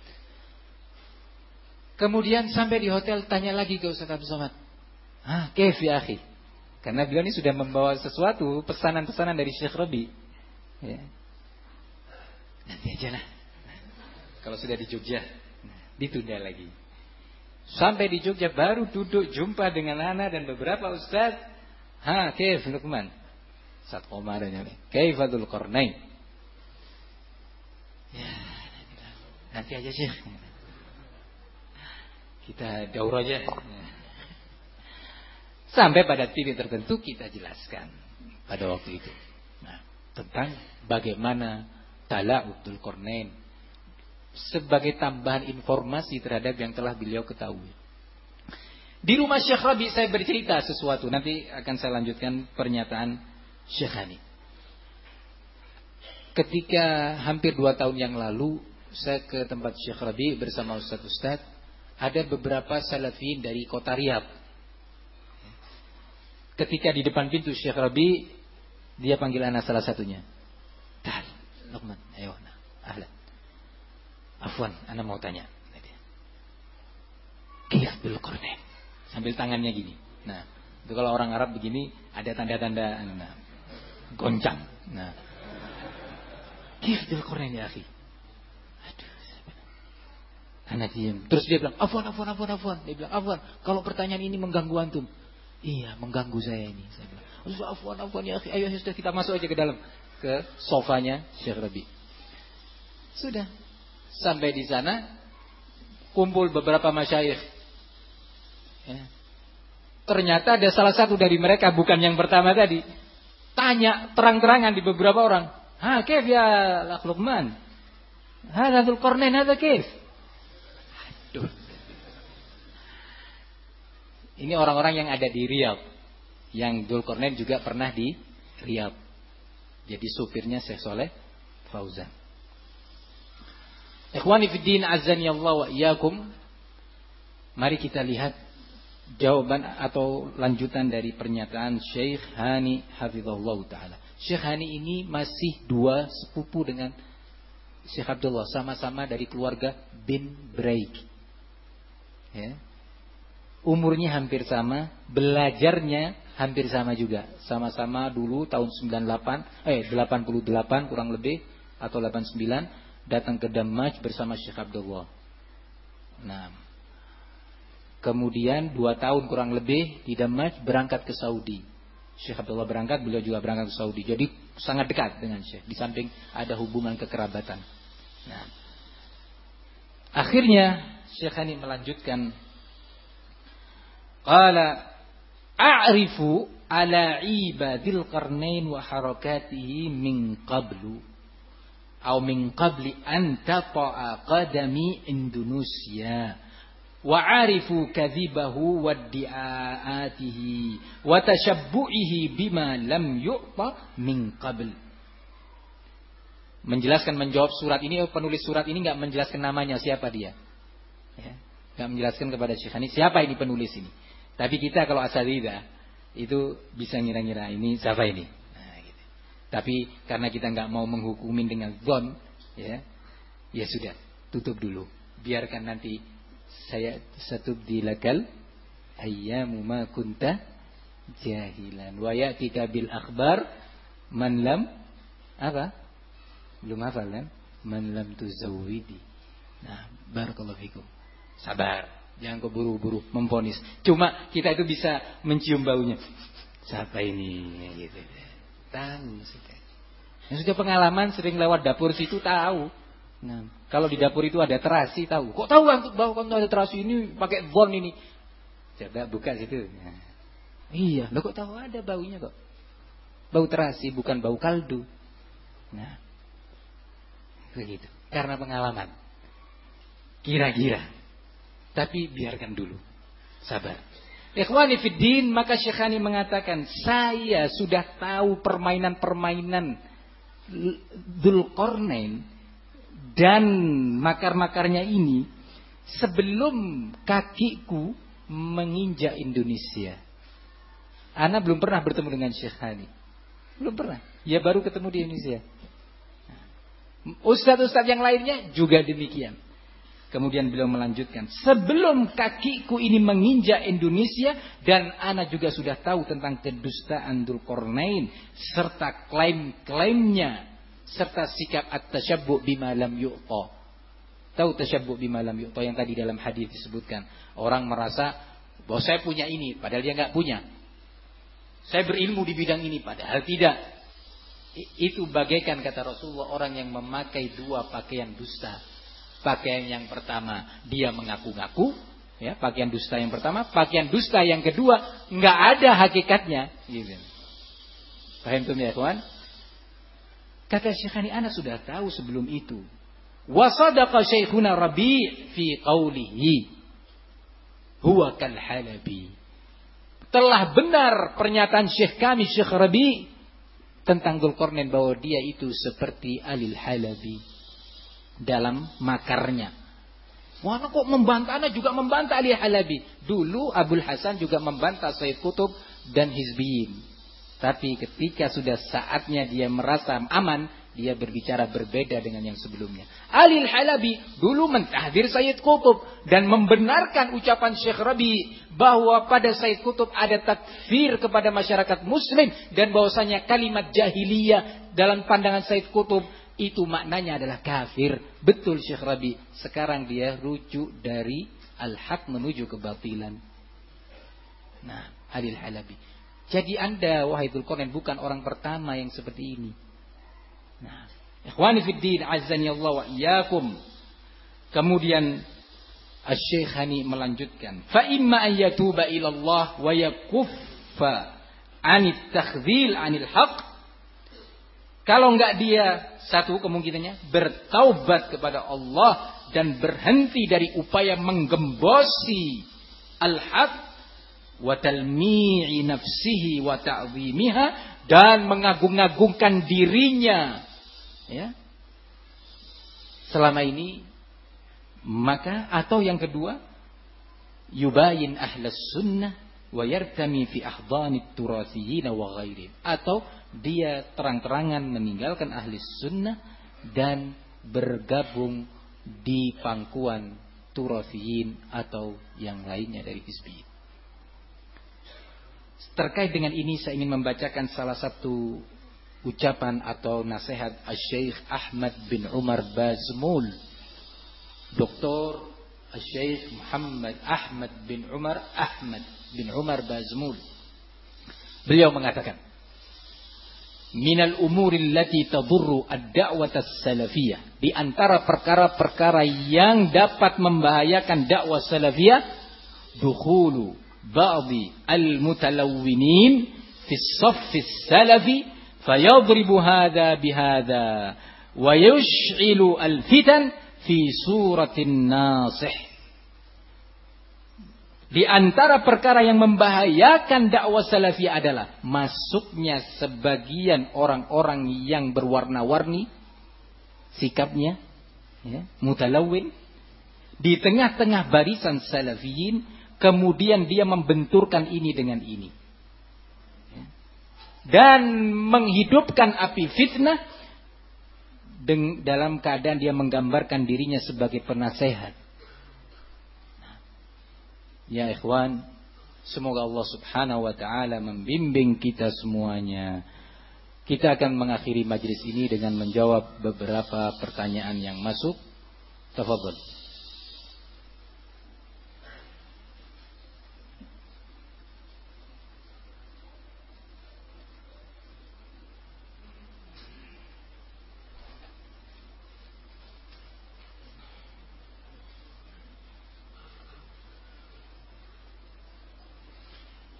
Kemudian sampai di hotel tanya lagi ke Ustaz Abdul Somad. "Ah, kaif ya akhi?" Karena beliau ini sudah membawa sesuatu, pesanan-pesanan dari Syekh Rabi. Ya. Nanti aja lah. Kalau sudah di Jogja, ditunda lagi. Sampai di Jogja baru duduk jumpa dengan anak dan beberapa ustaz. "Ha, kaif Luqman?" Ustaz Omar nanya, "Kaif Dzul Qarnain?" Ya, nanti aja Syekh. Kita daurah aja. Sampai pada titik tertentu kita jelaskan pada waktu itu. Nah, tentang bagaimana tala'ub Dzul Qarnain sebagai tambahan informasi terhadap yang telah beliau ketahui. Di rumah Syekh Rabi saya bercerita sesuatu. Nanti akan saya lanjutkan pernyataan Syekh Hani. Ketika hampir dua tahun yang lalu saya ke tempat Syekh Rabi bersama Ustaz-Ustaz. Ada beberapa salafiyin dari kota Riyadh. Ketika di depan pintu Syekh Rabi, dia panggil anak salah satunya. "Tal, Luqman, ayo nah, ahlan. Afwan, anak mau tanya." "Kaif Dzul Qarnain?" Sambil tangannya gini. Nah, itu kalau orang Arab begini ada tanda-tanda nah, goncang. Nah. "Kaif Dzul Qarnain ya akhi?" Aduh. Anak diam. Terus dia bilang, "Afwan, afwan, afwan, afwan." Dia bilang, "Afwan, kalau pertanyaan ini mengganggu antum." "Iya, mengganggu saya ini." Saya bilang, "Afwan, afwan ya akhi. Ayo sudah kita masuk aja ke dalam ke sofanya Syekh Rabi." Sudah. Sampai di sana kumpul beberapa masyayikh. Ya. Ternyata ada salah satu dari mereka, bukan yang pertama tadi, tanya terang-terangan di beberapa orang. "Ha, kaif ya Luqman? Hadza Dzul Qarnain, hadza kaif?" Aduh. Ini orang-orang yang ada di Riyadh. Yang Dzul Qarnain juga pernah di Riyadh. Jadi supirnya Syekh Saleh Fauzan. Ikhwani fiddin azani Allah wa iyyakum. Mari kita lihat jawaban atau lanjutan dari pernyataan Syekh Hani hafizahullah taala. Syekh Hani ini masih dua sepupu dengan Syekh Abdullah, sama-sama dari keluarga bin Braik. Ya. Umurnya hampir sama, belajarnya hampir sama juga. Sama-sama dulu tahun sembilan puluh delapan, eh delapan puluh delapan kurang lebih atau delapan puluh sembilan datang ke Damaj bersama Syekh Abdullah. Nah, kemudian dua tahun kurang lebih di Damaj berangkat ke Saudi. Syekh Abdullah berangkat, beliau juga berangkat ke Saudi. Jadi sangat dekat dengan Syekh. Di samping ada hubungan kekerabatan. Nah, akhirnya Syekh Hani melanjutkan, qala a'rifu ala ibadil qarnain wa harakatihi min qablu atau min qabli an tata'a qadami Indonesia wa 'arifu kadhibahu wa di'aatihi wa tashabbu'ihi bima lam yu'ta min qabl. Menjelaskan, menjawab surat ini, penulis surat ini enggak menjelaskan namanya, siapa dia. Ya, enggak menjelaskan kepada Syekh Hani siapa ini penulis ini. Tapi kita kalau asatidzah itu bisa ngira-ngira ini siapa ini. Nah, gitu. Tapi karena kita enggak mau menghukumin dengan dzon, ya, ya sudah, tutup dulu. Biarkan nanti saya satubdilakal ayyamu ma kunta jahilan wa ya'tika bil akhbar man lam apa? Belum hafal kan? Man lam tuzawwidi. Nah, barakallahu fikum. Sabar. Jangan keburu-buru memvonis. Cuma kita itu bisa mencium baunya. Siapa ini? Gitu. Tahu sudah. Yang sudah pengalaman sering lewat dapur situ tahu. Nah, kalau di dapur itu ada terasi tahu. Kok tahu kan bau kamu ada terasi ini pakai bon ini? Coba buka situ. Nah, iya, lo kok tahu ada baunya kok? Bau terasi bukan bau kaldu. Nah, begitu. Karena pengalaman. Kira-kira. Tapi biarkan dulu. Sabar. Ikhwani fiddin, maka Syekhani mengatakan, saya sudah tahu permainan-permainan Dzulqarnain dan makar-makarnya ini sebelum kakiku menginjak Indonesia. Ana belum pernah bertemu dengan Syekhani. Belum pernah. Ya baru ketemu di Indonesia. Ustadz-ustadz yang lainnya juga demikian. Kemudian beliau melanjutkan, sebelum kakiku ini menginjak Indonesia dan ana juga sudah tahu tentang kedustaan Dzulqarnain serta klaim-klaimnya serta sikap at-tasyabbu bima lam yu'ta. Tahu tasyabbu bima lam yu'ta yang tadi dalam hadis disebutkan. Orang merasa bahwa saya punya ini padahal dia enggak punya. Saya berilmu di bidang ini padahal tidak. Itu bagaikan kata Rasulullah orang yang memakai dua pakaian dusta. Pakaian yang pertama dia mengaku-ngaku, ya, pakaian dusta yang pertama, pakaian dusta yang kedua enggak ada hakikatnya, gitu. Paham tuh ya, kawan? Kata Syekhani, ana sudah tahu sebelum itu. Wa sadaqa Syekhuna Rabi' fi qawlihi huwa kal Halabi. Telah benar pernyataan Syekh kami Syekh Rabi' tentang Dzulqarnain bahwa dia itu seperti Alil Halabi dalam makarnya. Wah, kok membantah? Ana juga membantah Ali Halabi. Dulu Abul Hasan juga membantah Sayyid Qutb dan Hizbiyin. Tapi ketika sudah saatnya dia merasa aman, dia berbicara berbeda dengan yang sebelumnya. Ali Halabi dulu mentahdir Sayyid Qutb dan membenarkan ucapan Syekh Rabi bahwa pada Sayyid Qutb ada takfir kepada masyarakat muslim dan bahwasanya kalimat jahiliyah dalam pandangan Sayyid Qutb itu maknanya adalah kafir. Betul Syekh Rabi. Sekarang dia rujuk dari al-haq menuju kebatilan. Nah, Alil Halabi. Jadi anda, wahai Dzulqarnain, bukan orang pertama yang seperti ini. Nah, ikhwani fiddin, azzani Allah wa iyyakum. Kemudian Asy-Syekhani melanjutkan, fa imma an yatuba ila Allah wa yakuffa 'anit takhdhil 'anil haqq. Kalau enggak dia, satu kemungkinannya bertaubat kepada Allah dan berhenti dari upaya menggembosi al-haq wa talmi'i nafsihi wa ta'zimiha dan mengagung-agungkan dirinya, ya. Selama ini, maka atau yang kedua, yubayin ahlas sunnah wa yartami fi ahdhanit turathiyin wa ghairihim, atau dia terang-terangan meninggalkan ahli sunnah dan bergabung di pangkuan turathiyin atau yang lainnya dari hizbiyin. Terkait dengan ini saya ingin membacakan salah satu ucapan atau nasihat Asy-Syaikh Ahmad bin Umar Bazmul, Doktor Asy-Syaikh Muhammad Ahmad bin Umar Ahmad bin Umar Bazmul. Beliau mengatakan, minal umuri allati tadurru ad-da'wata as-salafiyah, di antara perkara-perkara yang dapat membahayakan dakwah salafiyah, dukhulu ba'dhi al-mutalawwinin fi as-saff as-salafi fayadribu hadha bihadha wa yush'ilu al-fitan fi suratin nasih. Di antara perkara yang membahayakan dakwah salafiyah adalah masuknya sebagian orang-orang yang berwarna-warni sikapnya, ya, mutalawwin, di tengah-tengah barisan salafiyin, kemudian dia membenturkan ini dengan ini, ya, dan menghidupkan api fitnah dalam keadaan dia menggambarkan dirinya sebagai penasehat. Ya ikhwan, semoga Allah subhanahu wa ta'ala membimbing kita semuanya. Kita akan mengakhiri majlis ini dengan menjawab beberapa pertanyaan yang masuk. Tafadhol.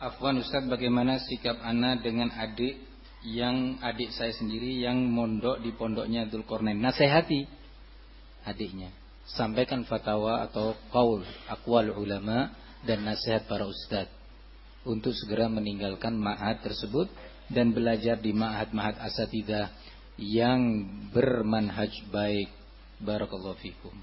Afwan Ustaz, bagaimana sikap ana dengan adik yang adik saya sendiri yang mondok di pondoknya Dzulqarnain? Nasihati adiknya, sampaikan fatwa atau qaul aqwal ulama dan nasihat para ustaz untuk segera meninggalkan ma'had tersebut dan belajar di ma'had-ma'had asatidzah yang bermanhaj baik. Barakallahu fikum.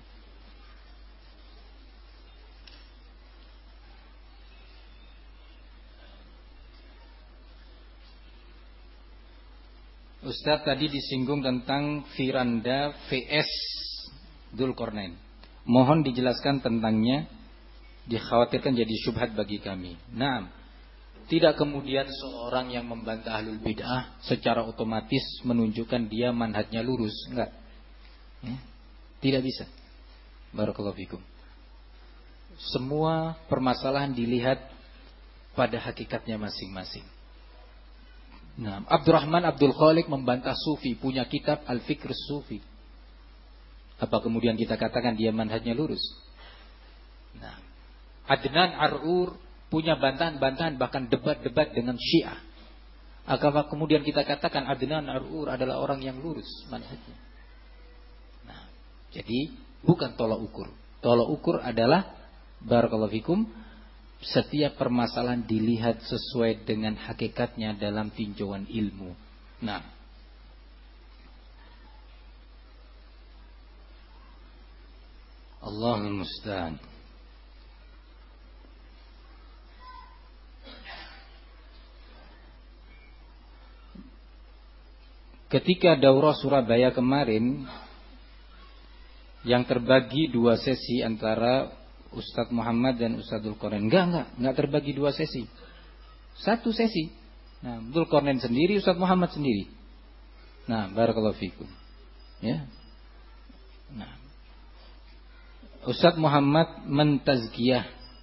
Ustaz, tadi disinggung tentang Firanda vs Dzulqarnain. Mohon dijelaskan tentangnya, dikhawatirkan jadi syubhat bagi kami. Naam. Tidak kemudian seorang yang membantah ahlul bid'ah secara otomatis menunjukkan dia manhajnya lurus, enggak. Ya. Tidak bisa. Barakallahu fikum. Semua permasalahan dilihat pada hakikatnya masing-masing. Nah, Abdurrahman Abdul Khaliq membantah Sufi, punya kitab Al-Fikr Sufi. Apa kemudian kita katakan dia manhajnya lurus? Nah, Adnan Ar'ur punya bantahan-bantahan, bahkan debat-debat dengan Syiah. Apakah kemudian kita katakan Adnan Ar'ur adalah orang yang lurus manhajnya? Nah, jadi bukan tolak ukur. Tolak ukur adalah barakallahu fikum, setiap permasalahan dilihat sesuai dengan hakikatnya dalam tinjauan ilmu. Nah, Allahul musta'an. Ketika daurah Surabaya kemarin yang terbagi dua sesi antara Ustadz Muhammad dan Ustadz Dzulqarnain. Enggak, enggak, enggak terbagi dua sesi. Satu sesi. Nah, Dzulqarnain sendiri, Ustadz Muhammad sendiri. Nah, barakallahu fikum. Ya. Nah, Ustadz Muhammad mentazkiyah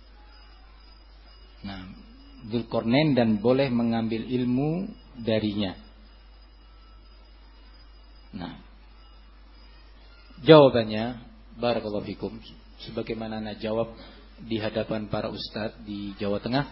Nah, Dzulqarnain dan boleh mengambil ilmu darinya. Nah, jawabannya barakallahu fikum, sebagaimana ana jawab di hadapan para ustadz di Jawa Tengah.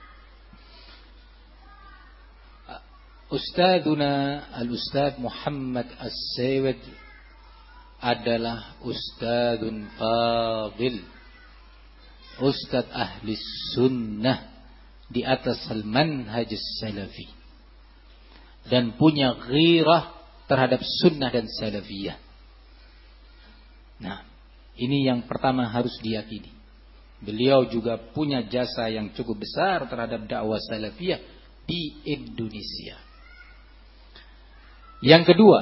Ustadzuna al-Ustadz Muhammad As-Saywid adalah ustadzun fadil, ustadz ahli sunnah di atas al-manhaj salafi, dan punya ghirah terhadap sunnah dan salafiyah. Nah, ini yang pertama harus diyakini. Beliau juga punya jasa yang cukup besar terhadap dakwah salafiyah di Indonesia. Yang kedua,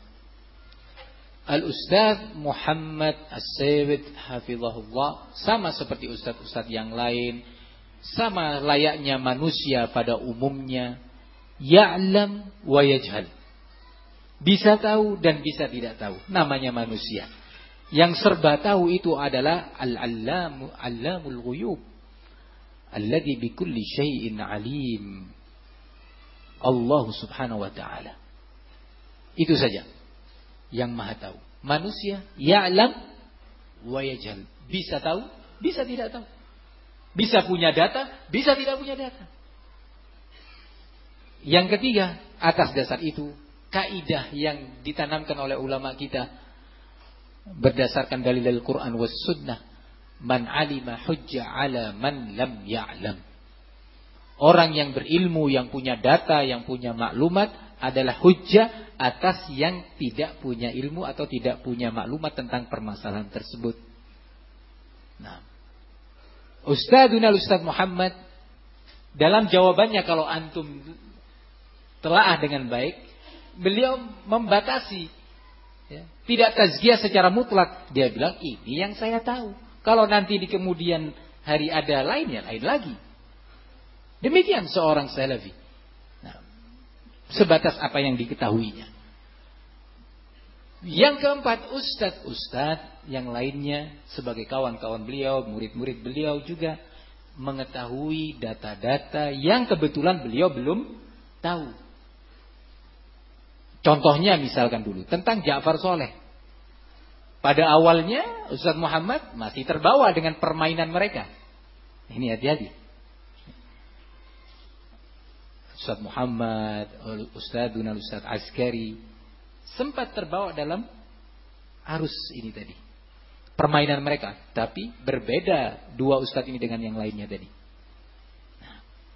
Al-Ustadz Muhammad As-Saywid hafizahullah sama seperti ustadz-ustadz yang lain, sama layaknya manusia pada umumnya, ya'lam wa yajhal. Bisa tahu dan bisa tidak tahu, namanya manusia. Yang serba tahu itu adalah al-allamu allamul ghuyub, alladzi bikulli syai'in alim. Allah Subhanahu wa taala. Itu saja yang Maha tahu. Manusia ya'lam wa yajhal. Bisa tahu, bisa tidak tahu. Bisa punya data, bisa tidak punya data. Yang ketiga, atas dasar itu kaidah yang ditanamkan oleh ulama kita berdasarkan dalil Al-Quran was sunnah, man alima hujja ala man lam ya'lam. Orang yang berilmu, yang punya data, yang punya maklumat adalah hujjah atas yang tidak punya ilmu atau tidak punya maklumat tentang permasalahan tersebut. Nah, Ustadzuna Ustadz Muhammad dalam jawabannya, kalau antum telaah dengan baik, beliau membatasi, ya, tidak tazkiyah secara mutlak. Dia bilang ini yang saya tahu. Kalau nanti di kemudian hari ada lainnya, lain lagi. Demikian seorang salafi. Nah, sebatas apa yang diketahuinya. Yang keempat, ustadz-ustadz yang lainnya sebagai kawan-kawan beliau, murid-murid beliau juga mengetahui data-data yang kebetulan beliau belum tahu. Contohnya misalkan dulu tentang Ja'far Soleh. Pada awalnya Ustadz Muhammad masih terbawa dengan permainan mereka. Ini hati-hati. Ustaz Muhammad, Ustadzuna Ustaz Askari sempat terbawa dalam arus ini tadi. Permainan mereka, tapi berbeda dua ustaz ini dengan yang lainnya tadi. Nah.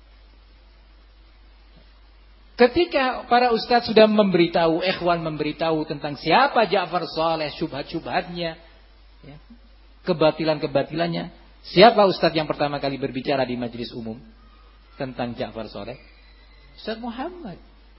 Ketika para ustaz sudah memberitahu, ikhwan memberitahu tentang siapa Ja'far Saleh, syubhat-syubhatnya, ya, kebatilan-kebatilannya, siapa ustaz yang pertama kali berbicara di majelis umum tentang Ja'far Saleh? Ustaz Muhammad.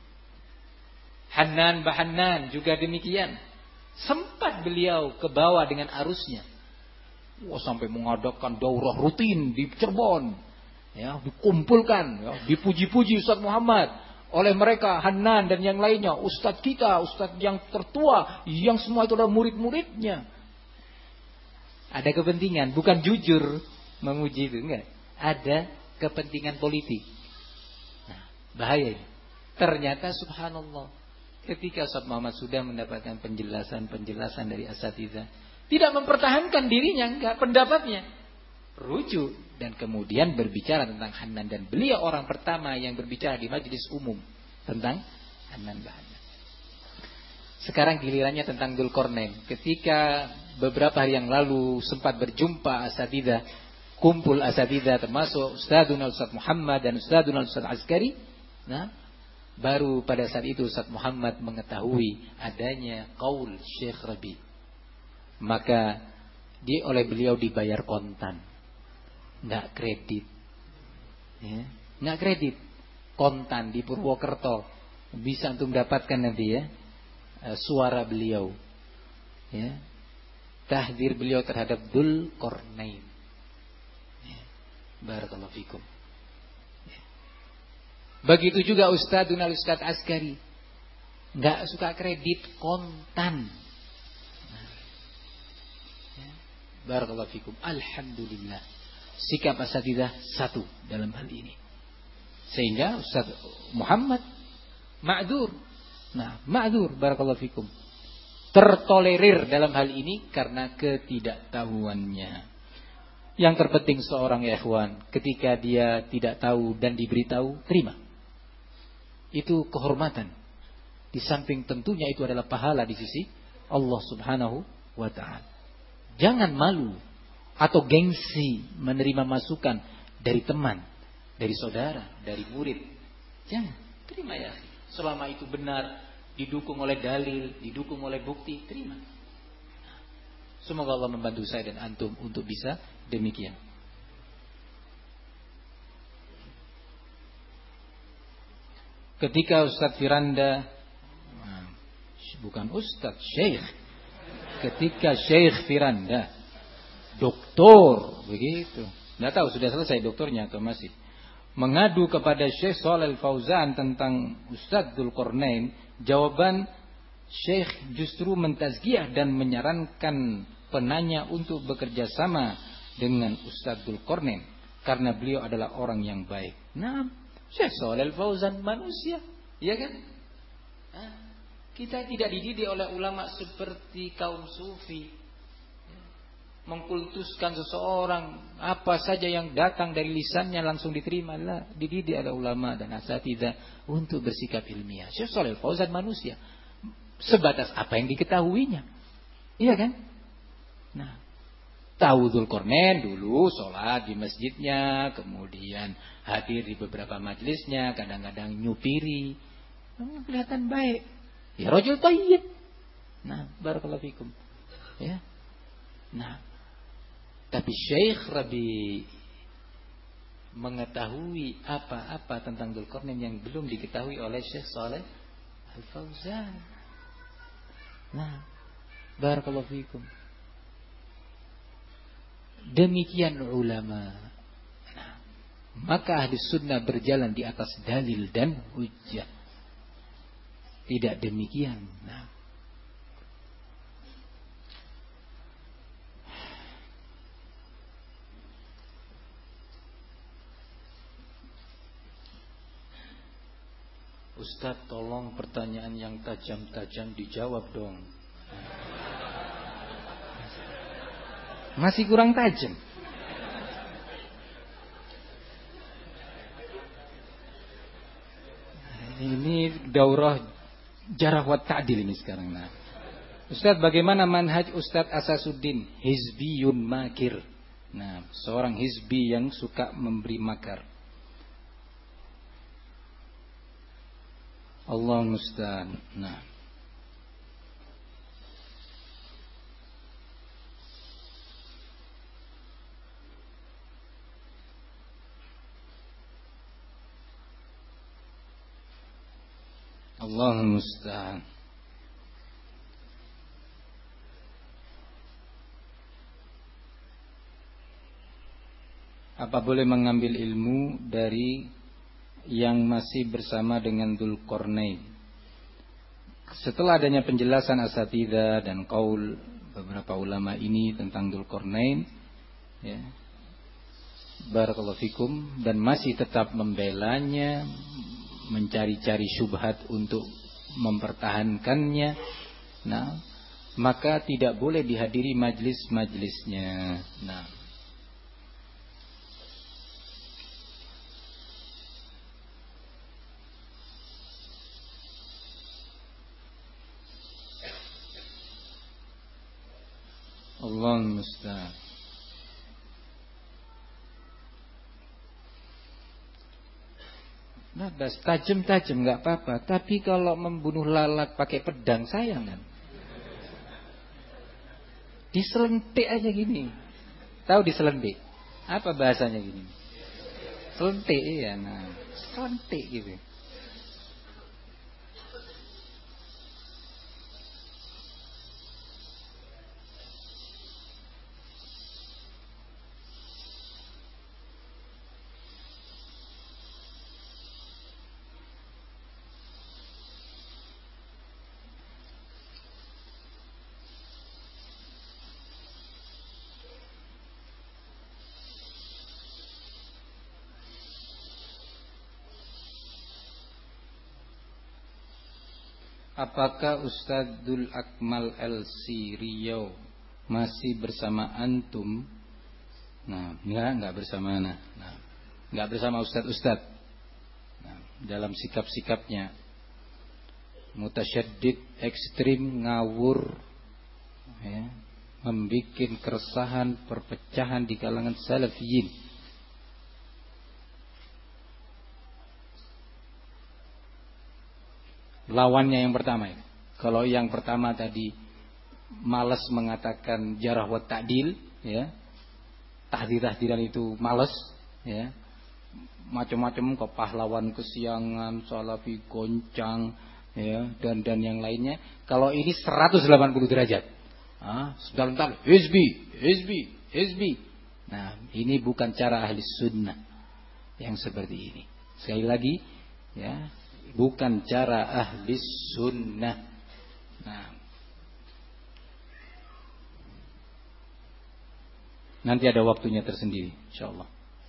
Hanan Bahanan juga demikian. Sempat beliau ke bawah dengan arusnya. Wah, sampai mengadakan daurah rutin di Cirebon. Ya, dikumpulkan, ya, dipuji-puji Ustaz Muhammad oleh mereka, Hanan dan yang lainnya, ustaz kita, ustaz yang tertua, yang semua itu adalah murid-muridnya. Ada kepentingan, bukan jujur memuji itu, enggak. Ada kepentingan politik. Nah, bahaya ini. Ternyata subhanallah, ketika Ustaz Muhammad sudah mendapatkan penjelasan-penjelasan dari asatidzah, tidak mempertahankan dirinya, enggak, pendapatnya. Rujuk dan kemudian berbicara tentang Hanan, dan beliau orang pertama yang berbicara di majelis umum tentang Hanan Bahanan. Sekarang gilirannya tentang Dzulqarnain. Ketika beberapa hari yang lalu sempat berjumpa asatidzah, kumpul asatidzah termasuk Ustadzuna Ustaz Muhammad dan Ustadzuna Ustaz Askari. Nah, baru pada saat itu Ustaz Muhammad mengetahui adanya qaul Syekh Rabi. Maka dia oleh beliau dibayar kontan, nggak kredit, ya, nggak kredit, kontan di Purwokerto. Bisa untuk mendapatkan nanti ya suara beliau, ya, tahdzir beliau terhadap Dzulqarnain. Ya. Barakallahu fikum. Begitu juga Ustadzuna Ustaz Askari, nggak suka kredit, kontan. Nah, ya. Barakallahu fikum. Alhamdulillah, sikap asatidzah satu dalam hal ini, sehingga Ustaz Muhammad ma'dzur. Nah, ma'dzur, barakallahu fikum, tertolerir dalam hal ini karena ketidaktahuannya. Yang terpenting seorang ikhwan, ketika dia tidak tahu dan diberitahu, terima. Itu kehormatan. Di samping tentunya itu adalah pahala di sisi Allah Subhanahu wa ta'ala. Jangan malu atau gengsi menerima masukan dari teman, dari saudara, dari murid. Jangan, terima ya. Selama itu benar, didukung oleh dalil, didukung oleh bukti, terima. Semoga Allah membantu saya dan antum untuk bisa demikian. Ketika Ustadz Firanda, bukan Ustadz, Syekh. Ketika Syekh Firanda, doktor, begitu. Tidak tahu sudah selesai doktornya atau masih. Mengadu kepada Syekh Shalal Fauzan tentang Ustadz Dzulqarnain, jawaban Syekh justru mentazkiyah dan menyarankan penanya untuk bekerja sama dengan Ustadz Dzulqarnain karena beliau adalah orang yang baik. Nah, Syekh Shalal Fauzan manusia, ya kan? Nah, kita tidak dididik oleh ulama seperti kaum sufi, mengkultuskan seseorang, apa saja yang datang dari lisannya langsung diterima. Lah, dididik oleh ulama dan asatidzah untuk bersikap ilmiah. Syekh Shalal Fauzan manusia, sebatas apa yang diketahuinya, iya kan? Nah, tahu Dzulqarnain dulu sholat di masjidnya, kemudian hadir di beberapa majelisnya, kadang-kadang nyupiri, kelihatan baik. Ya, rajul thayyib. Nah, barakallahu fikum. Ya. Nah, tapi Syekh Rabi mengetahui apa-apa tentang Dzulqarnain yang belum diketahui oleh Syekh Shalal Al-Fauzan. Nah, barakallahu fikum. Demikian ulama. Nah, maka ahli sunnah berjalan di atas dalil dan hujjah. Tidak demikian. Nah, Ustaz, tolong pertanyaan yang tajam-tajam dijawab dong. Masih kurang tajam. daurah jarah wa ta'dil ini sekarang. Nah, Ustaz, bagaimana manhaj Ustaz Asasuddin? Hizbiyun makir. Nah, seorang hizbi yang suka memberi makar. Allah musta'an. Nah, Allah musta'an. Apa boleh mengambil ilmu dari yang masih bersama dengan Dzulqarnain? Setelah adanya penjelasan asatidzah dan qaul beberapa ulama ini tentang Dzulqarnain, ya, barakallahu fikum, dan masih tetap membelanya, mencari-cari syubhat untuk mempertahankannya, nah, maka tidak boleh dihadiri majlis-majlisnya. Nah, Allah musta'an. Nah, bas tajam-tajam nggak apa-apa, tapi kalau membunuh lalat pakai pedang sayang kan? Diselentik aja gini. Tahu diselentik? Apa bahasanya gini? Selentik ya, nah, selentik gitu. Apakah Ustadzul Akmal L C Riau masih bersama antum? Nah, enggak, enggak bersama nah. Nah, enggak bersama ustadz-ustadz. Nah, dalam sikap-sikapnya mutasyaddid, ekstrim, ngawur, ya, membikin keresahan, perpecahan di kalangan salafiyin. Lawannya yang pertama ya. Kalau yang pertama tadi malas mengatakan jarah wa ta'dil, ya, tahdir-tahdiran itu malas, ya, macam-macam ke pahlawan kesiangan, salafi goncang, ya, dan dan yang lainnya. Kalau ini seratus delapan puluh derajat, ah, sebentar, hizbi, hizbi, hizbi. Nah, ini bukan cara ahli sunnah yang seperti ini. Sekali lagi, ya, bukan cara ahli sunnah. Nah, nanti ada waktunya tersendiri, insyaallah.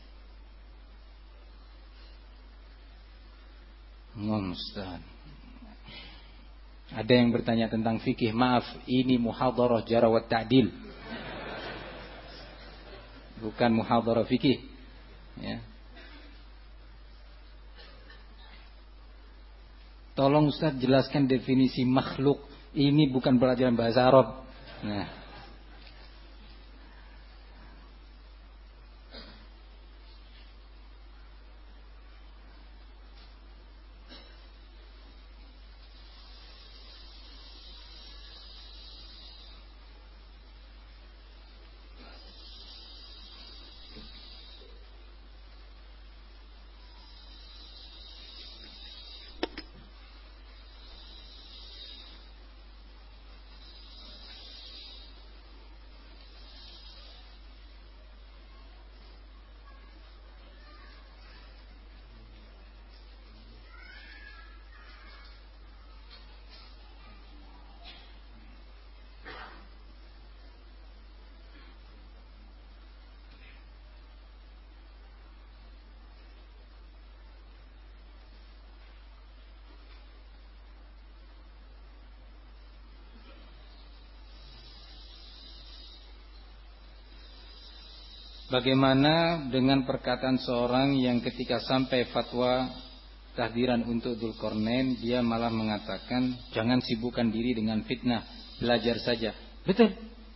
Mustahil. Ada yang bertanya tentang fikih. Maaf, ini muhadharah jarah wa ta'dil, bukan muhadharah fikih, ya. Tolong Ustaz jelaskan definisi makhluk. Ini bukan pelajaran bahasa Arab. Nah, bagaimana dengan perkataan seorang yang ketika sampai fatwa tahdiran untuk Dzulqarnain, dia malah mengatakan jangan sibukkan diri dengan fitnah, belajar saja. Betul.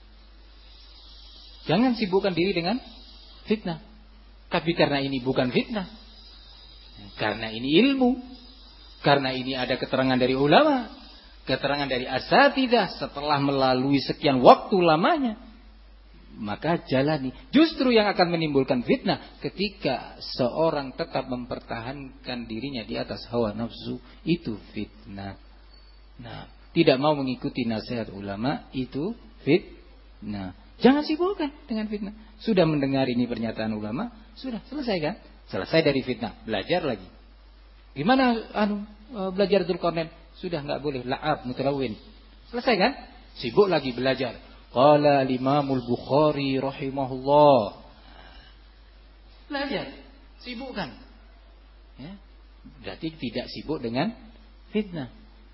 Jangan sibukkan diri dengan fitnah. Tapi karena ini bukan fitnah, karena ini ilmu, karena ini ada keterangan dari ulama, keterangan dari asatidzah setelah melalui sekian waktu lamanya, maka jalani. Justru yang akan menimbulkan fitnah ketika seorang tetap mempertahankan dirinya di atas hawa nafsu, itu fitnah. Nah, tidak mau mengikuti nasihat ulama, itu fitnah. Jangan sibukkan dengan fitnah. Sudah mendengar ini pernyataan ulama, sudah selesai kan? Selesai dari fitnah, belajar lagi. Gimana anu belajar Dzulqarnain? Sudah enggak boleh la'ab mutalawin. Selesai kan? Sibuk lagi belajar. Qala al-Imamul Bukhari rahimahullah. Belajar, sibukkan. Ya. Berarti tidak sibuk dengan fitnah.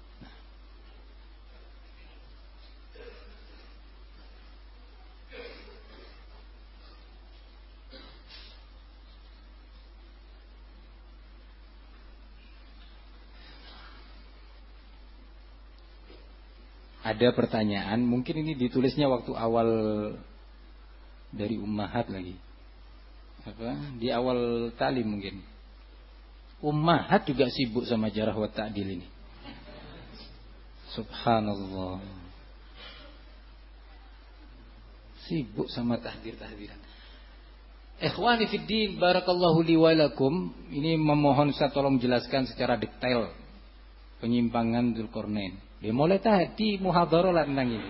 Ada pertanyaan, mungkin ini ditulisnya waktu awal dari Ummahat lagi. Apa? Di awal talim mungkin. Ummahat juga sibuk sama jarah wa ta'dil ini. Subhanallah. Sibuk sama tahdir-tahdiran. Ikhwani fid din, barakallahu li wa lakum. Ini memohon saya tolong jelaskan secara detail penyimpangan Dzulqarnain. Ya mulai tadi muhadharah lah tentang ini.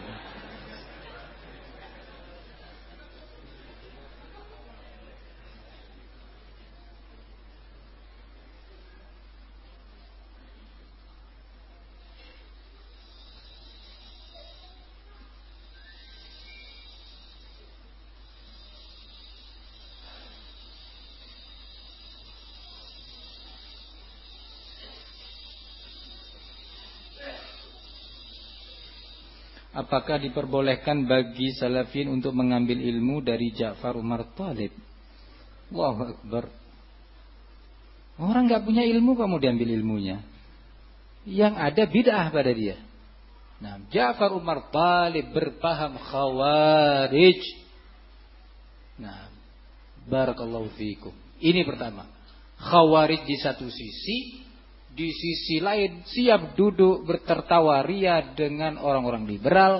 Apakah diperbolehkan bagi salafin untuk mengambil ilmu dari Ja'far Umar Thalib? Allahu Akbar. Orang gak punya ilmu kok mau diambil ilmunya. Yang ada bid'ah pada dia. Nah, Ja'far Umar Thalib berpaham khawarij. Nah, barakallahu fiikum. Ini pertama. Khawarij di satu sisi, di sisi lain siap duduk bertertawa ria dengan orang-orang liberal.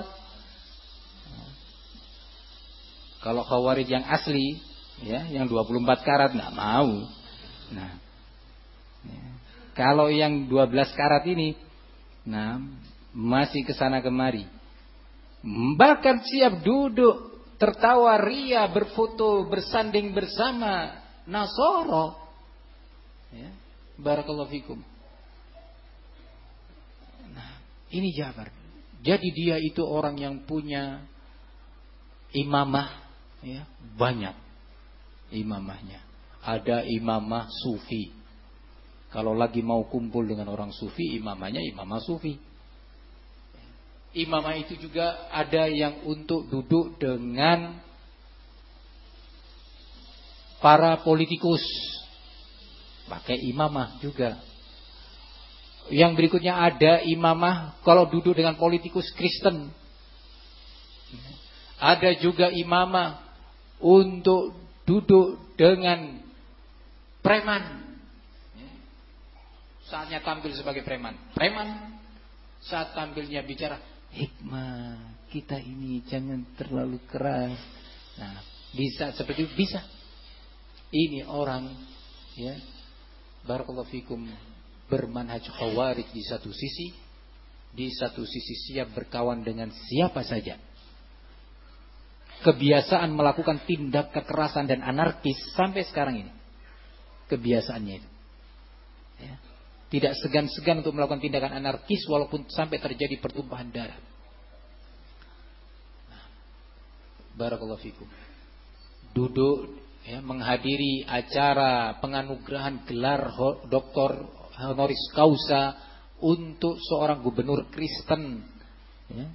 Kalau khawarij yang asli, ya, yang dua puluh empat karat nggak mau. Nah, ya. Kalau yang dua belas karat ini, nah, masih kesana kemari. Bahkan siap duduk tertawa ria, berfoto, bersanding bersama Nasoro. Ya, barakallahu fikum. Ini Ja'far. Jadi dia itu orang yang punya imamah, ya, banyak imamahnya. Ada imamah sufi. Kalau lagi mau kumpul dengan orang sufi, imamahnya imamah sufi. Imamah itu juga ada yang untuk duduk dengan para politikus, pakai imamah juga. Yang berikutnya ada imamah kalau duduk dengan politikus Kristen. Ada juga imamah untuk duduk dengan preman. Saatnya tampil sebagai preman. Preman saat tampilnya bicara hikmah, kita ini jangan terlalu keras. Nah, bisa seperti itu, bisa. Ini orang, ya, barakallahu fikum, bermanhaj khawarij di satu sisi, di satu sisi siap berkawan dengan siapa saja. Kebiasaan melakukan tindak kekerasan dan anarkis sampai sekarang ini. Kebiasaannya itu. Ya. Tidak segan-segan untuk melakukan tindakan anarkis walaupun sampai terjadi pertumpahan darah. Nah, barakallahu fikum. Duduk, ya, menghadiri acara penganugerahan gelar doktor honoris causa untuk seorang gubernur Kristen, ya.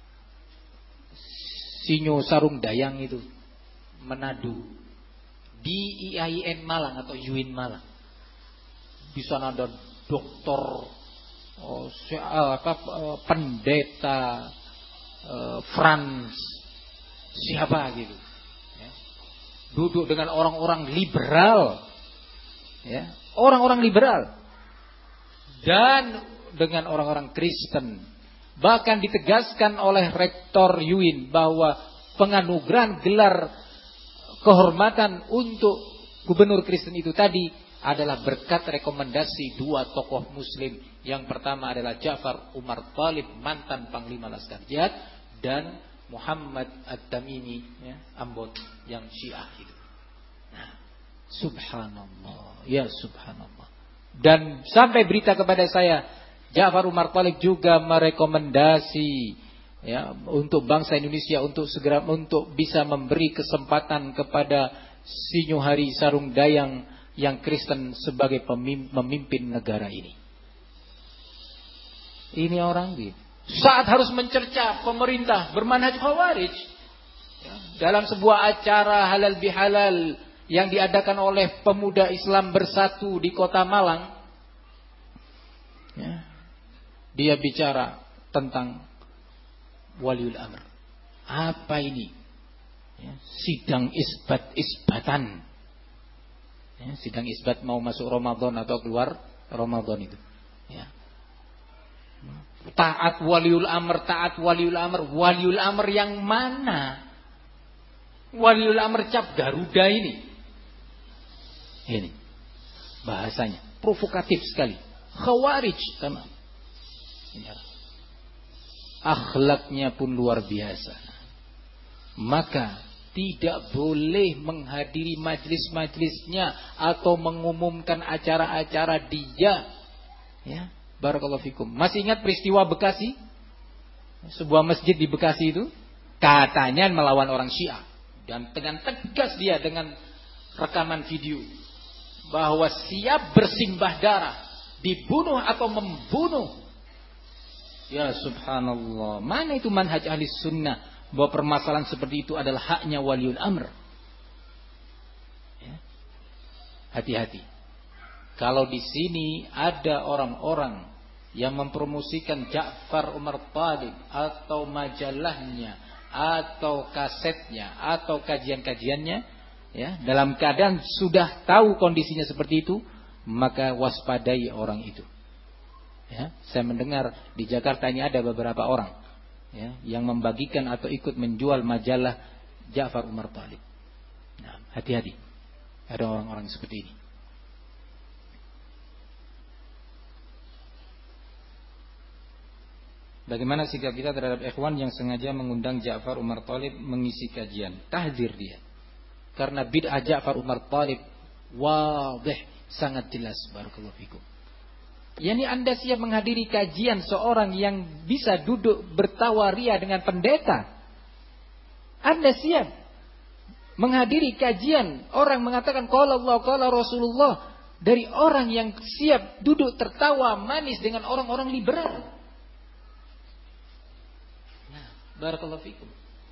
Sinyo Sarung Dayang itu, Manado, di I A I N Malang atau U I N Malang. Di sana ada doktor, oh, apa, pendeta uh, Frans, siapa gitu, ya. Duduk dengan orang-orang liberal, ya, orang-orang liberal, dan dengan orang-orang Kristen. Bahkan ditegaskan oleh Rektor U I N bahwa penganugerahan gelar kehormatan untuk gubernur Kristen itu tadi adalah berkat rekomendasi dua tokoh muslim. Yang pertama adalah Ja'far Umar Thalib, mantan Panglima Laskar Jihad, dan Muhammad At-Tamimi, ya, Ambon yang Syiah itu. Nah, subhanallah, ya subhanallah. Dan sampai berita kepada saya, Ja'far Umar Thalib juga merekomendasi, ya, untuk bangsa Indonesia untuk segera untuk bisa memberi kesempatan kepada Sinyohari Sarung Dayang yang Kristen sebagai pemimpin negara ini. Ini orang gitu. Saat harus mencerca pemerintah bermanhaj khawarij, ya, dalam sebuah acara halal bihalal yang diadakan oleh pemuda Islam bersatu di Kota Malang, ya, dia bicara tentang waliul amr. Apa ini? Ya, sidang isbat-isbatan. Ya, sidang isbat mau masuk Ramadan atau keluar Ramadan itu. Ya. Taat waliul amr, taat waliul amr. Waliul amr yang mana? Waliul amr cap Garuda ini. Ini bahasanya provokatif sekali. Khawarij, teman. Akhlaknya pun luar biasa. Maka tidak boleh menghadiri majlis-majlisnya atau mengumumkan acara-acara dia. Ya, barakallahu fikum. Masih ingat peristiwa Bekasi? Sebuah masjid di Bekasi itu katanya melawan orang Syiah, dan dengan tegas dia dengan rekaman video bahwa siap bersimbah darah, dibunuh atau membunuh. Ya subhanallah, mana itu manhaj ahli sunnah bahwa permasalahan seperti itu adalah haknya waliul amr. Ya. Hati-hati. Kalau di sini ada orang-orang yang mempromosikan Ja'far Umar Thalib atau majalahnya atau kasetnya atau kajian-kajiannya, ya, dalam keadaan sudah tahu kondisinya seperti itu, maka waspadai orang itu. Ya, saya mendengar di Jakarta ini ada beberapa orang, ya, yang membagikan atau ikut menjual majalah Ja'far Umar Thalib. Nah, hati-hati. Ada orang-orang seperti ini. Bagaimana sikap kita terhadap ikhwan yang sengaja mengundang Ja'far Umar Thalib mengisi kajian? Tahdzir dia. Karena bid'ah Ja'far Umar Thalib wadih, sangat jelas, barakallahu fikum. Yani Anda siap menghadiri kajian seorang yang bisa duduk bertawaria dengan pendeta? Anda siap menghadiri kajian orang mengatakan qala Allah qala Rasulullah dari orang yang siap duduk tertawa manis dengan orang-orang liberal? Nah, barakallahu fikum.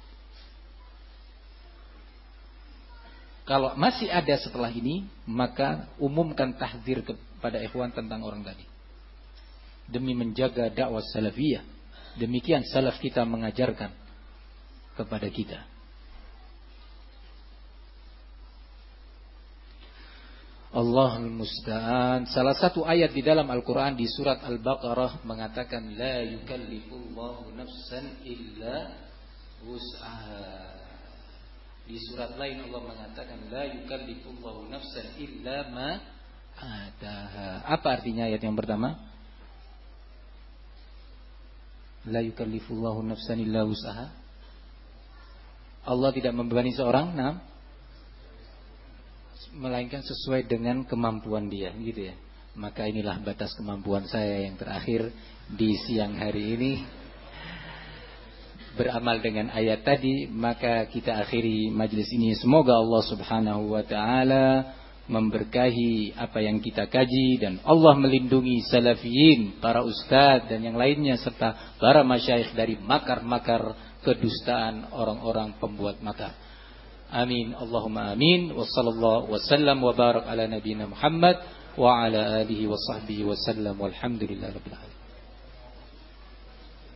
Kalau masih ada setelah ini, maka umumkan tahdzir kepada ikhwan tentang orang tadi. Demi menjaga dakwah salafiyah. Demikian salaf kita mengajarkan kepada kita. Allahul musta'an. Salah satu ayat di dalam Al-Quran di surat Al-Baqarah mengatakan la yukallifullahu nafsan illa wus'aha. Di surat lain Allah mengatakan la yukallifullahu nafsan illa ma ataha. Apa artinya ayat yang pertama? La yukallifullahu nafsan illa wus'aha. Allah tidak membebani seorang, nah, melainkan sesuai dengan kemampuan dia, gitu ya. Maka inilah batas kemampuan saya yang terakhir di siang hari ini. Beramal dengan ayat tadi, maka kita akhiri majlis ini. Semoga Allah Subhanahu wa taala memberkahi apa yang kita kaji, dan Allah melindungi salafiyin, para ustadz dan yang lainnya, serta para masyayikh dari makar-makar kedustaan orang-orang pembuat makar. Amin, Allahumma amin. Wassallallahu wasallam wa barak ala nabiyina Muhammad wa ala alihi wa sahbihi wa sallam walhamdulillahirabbil alamin.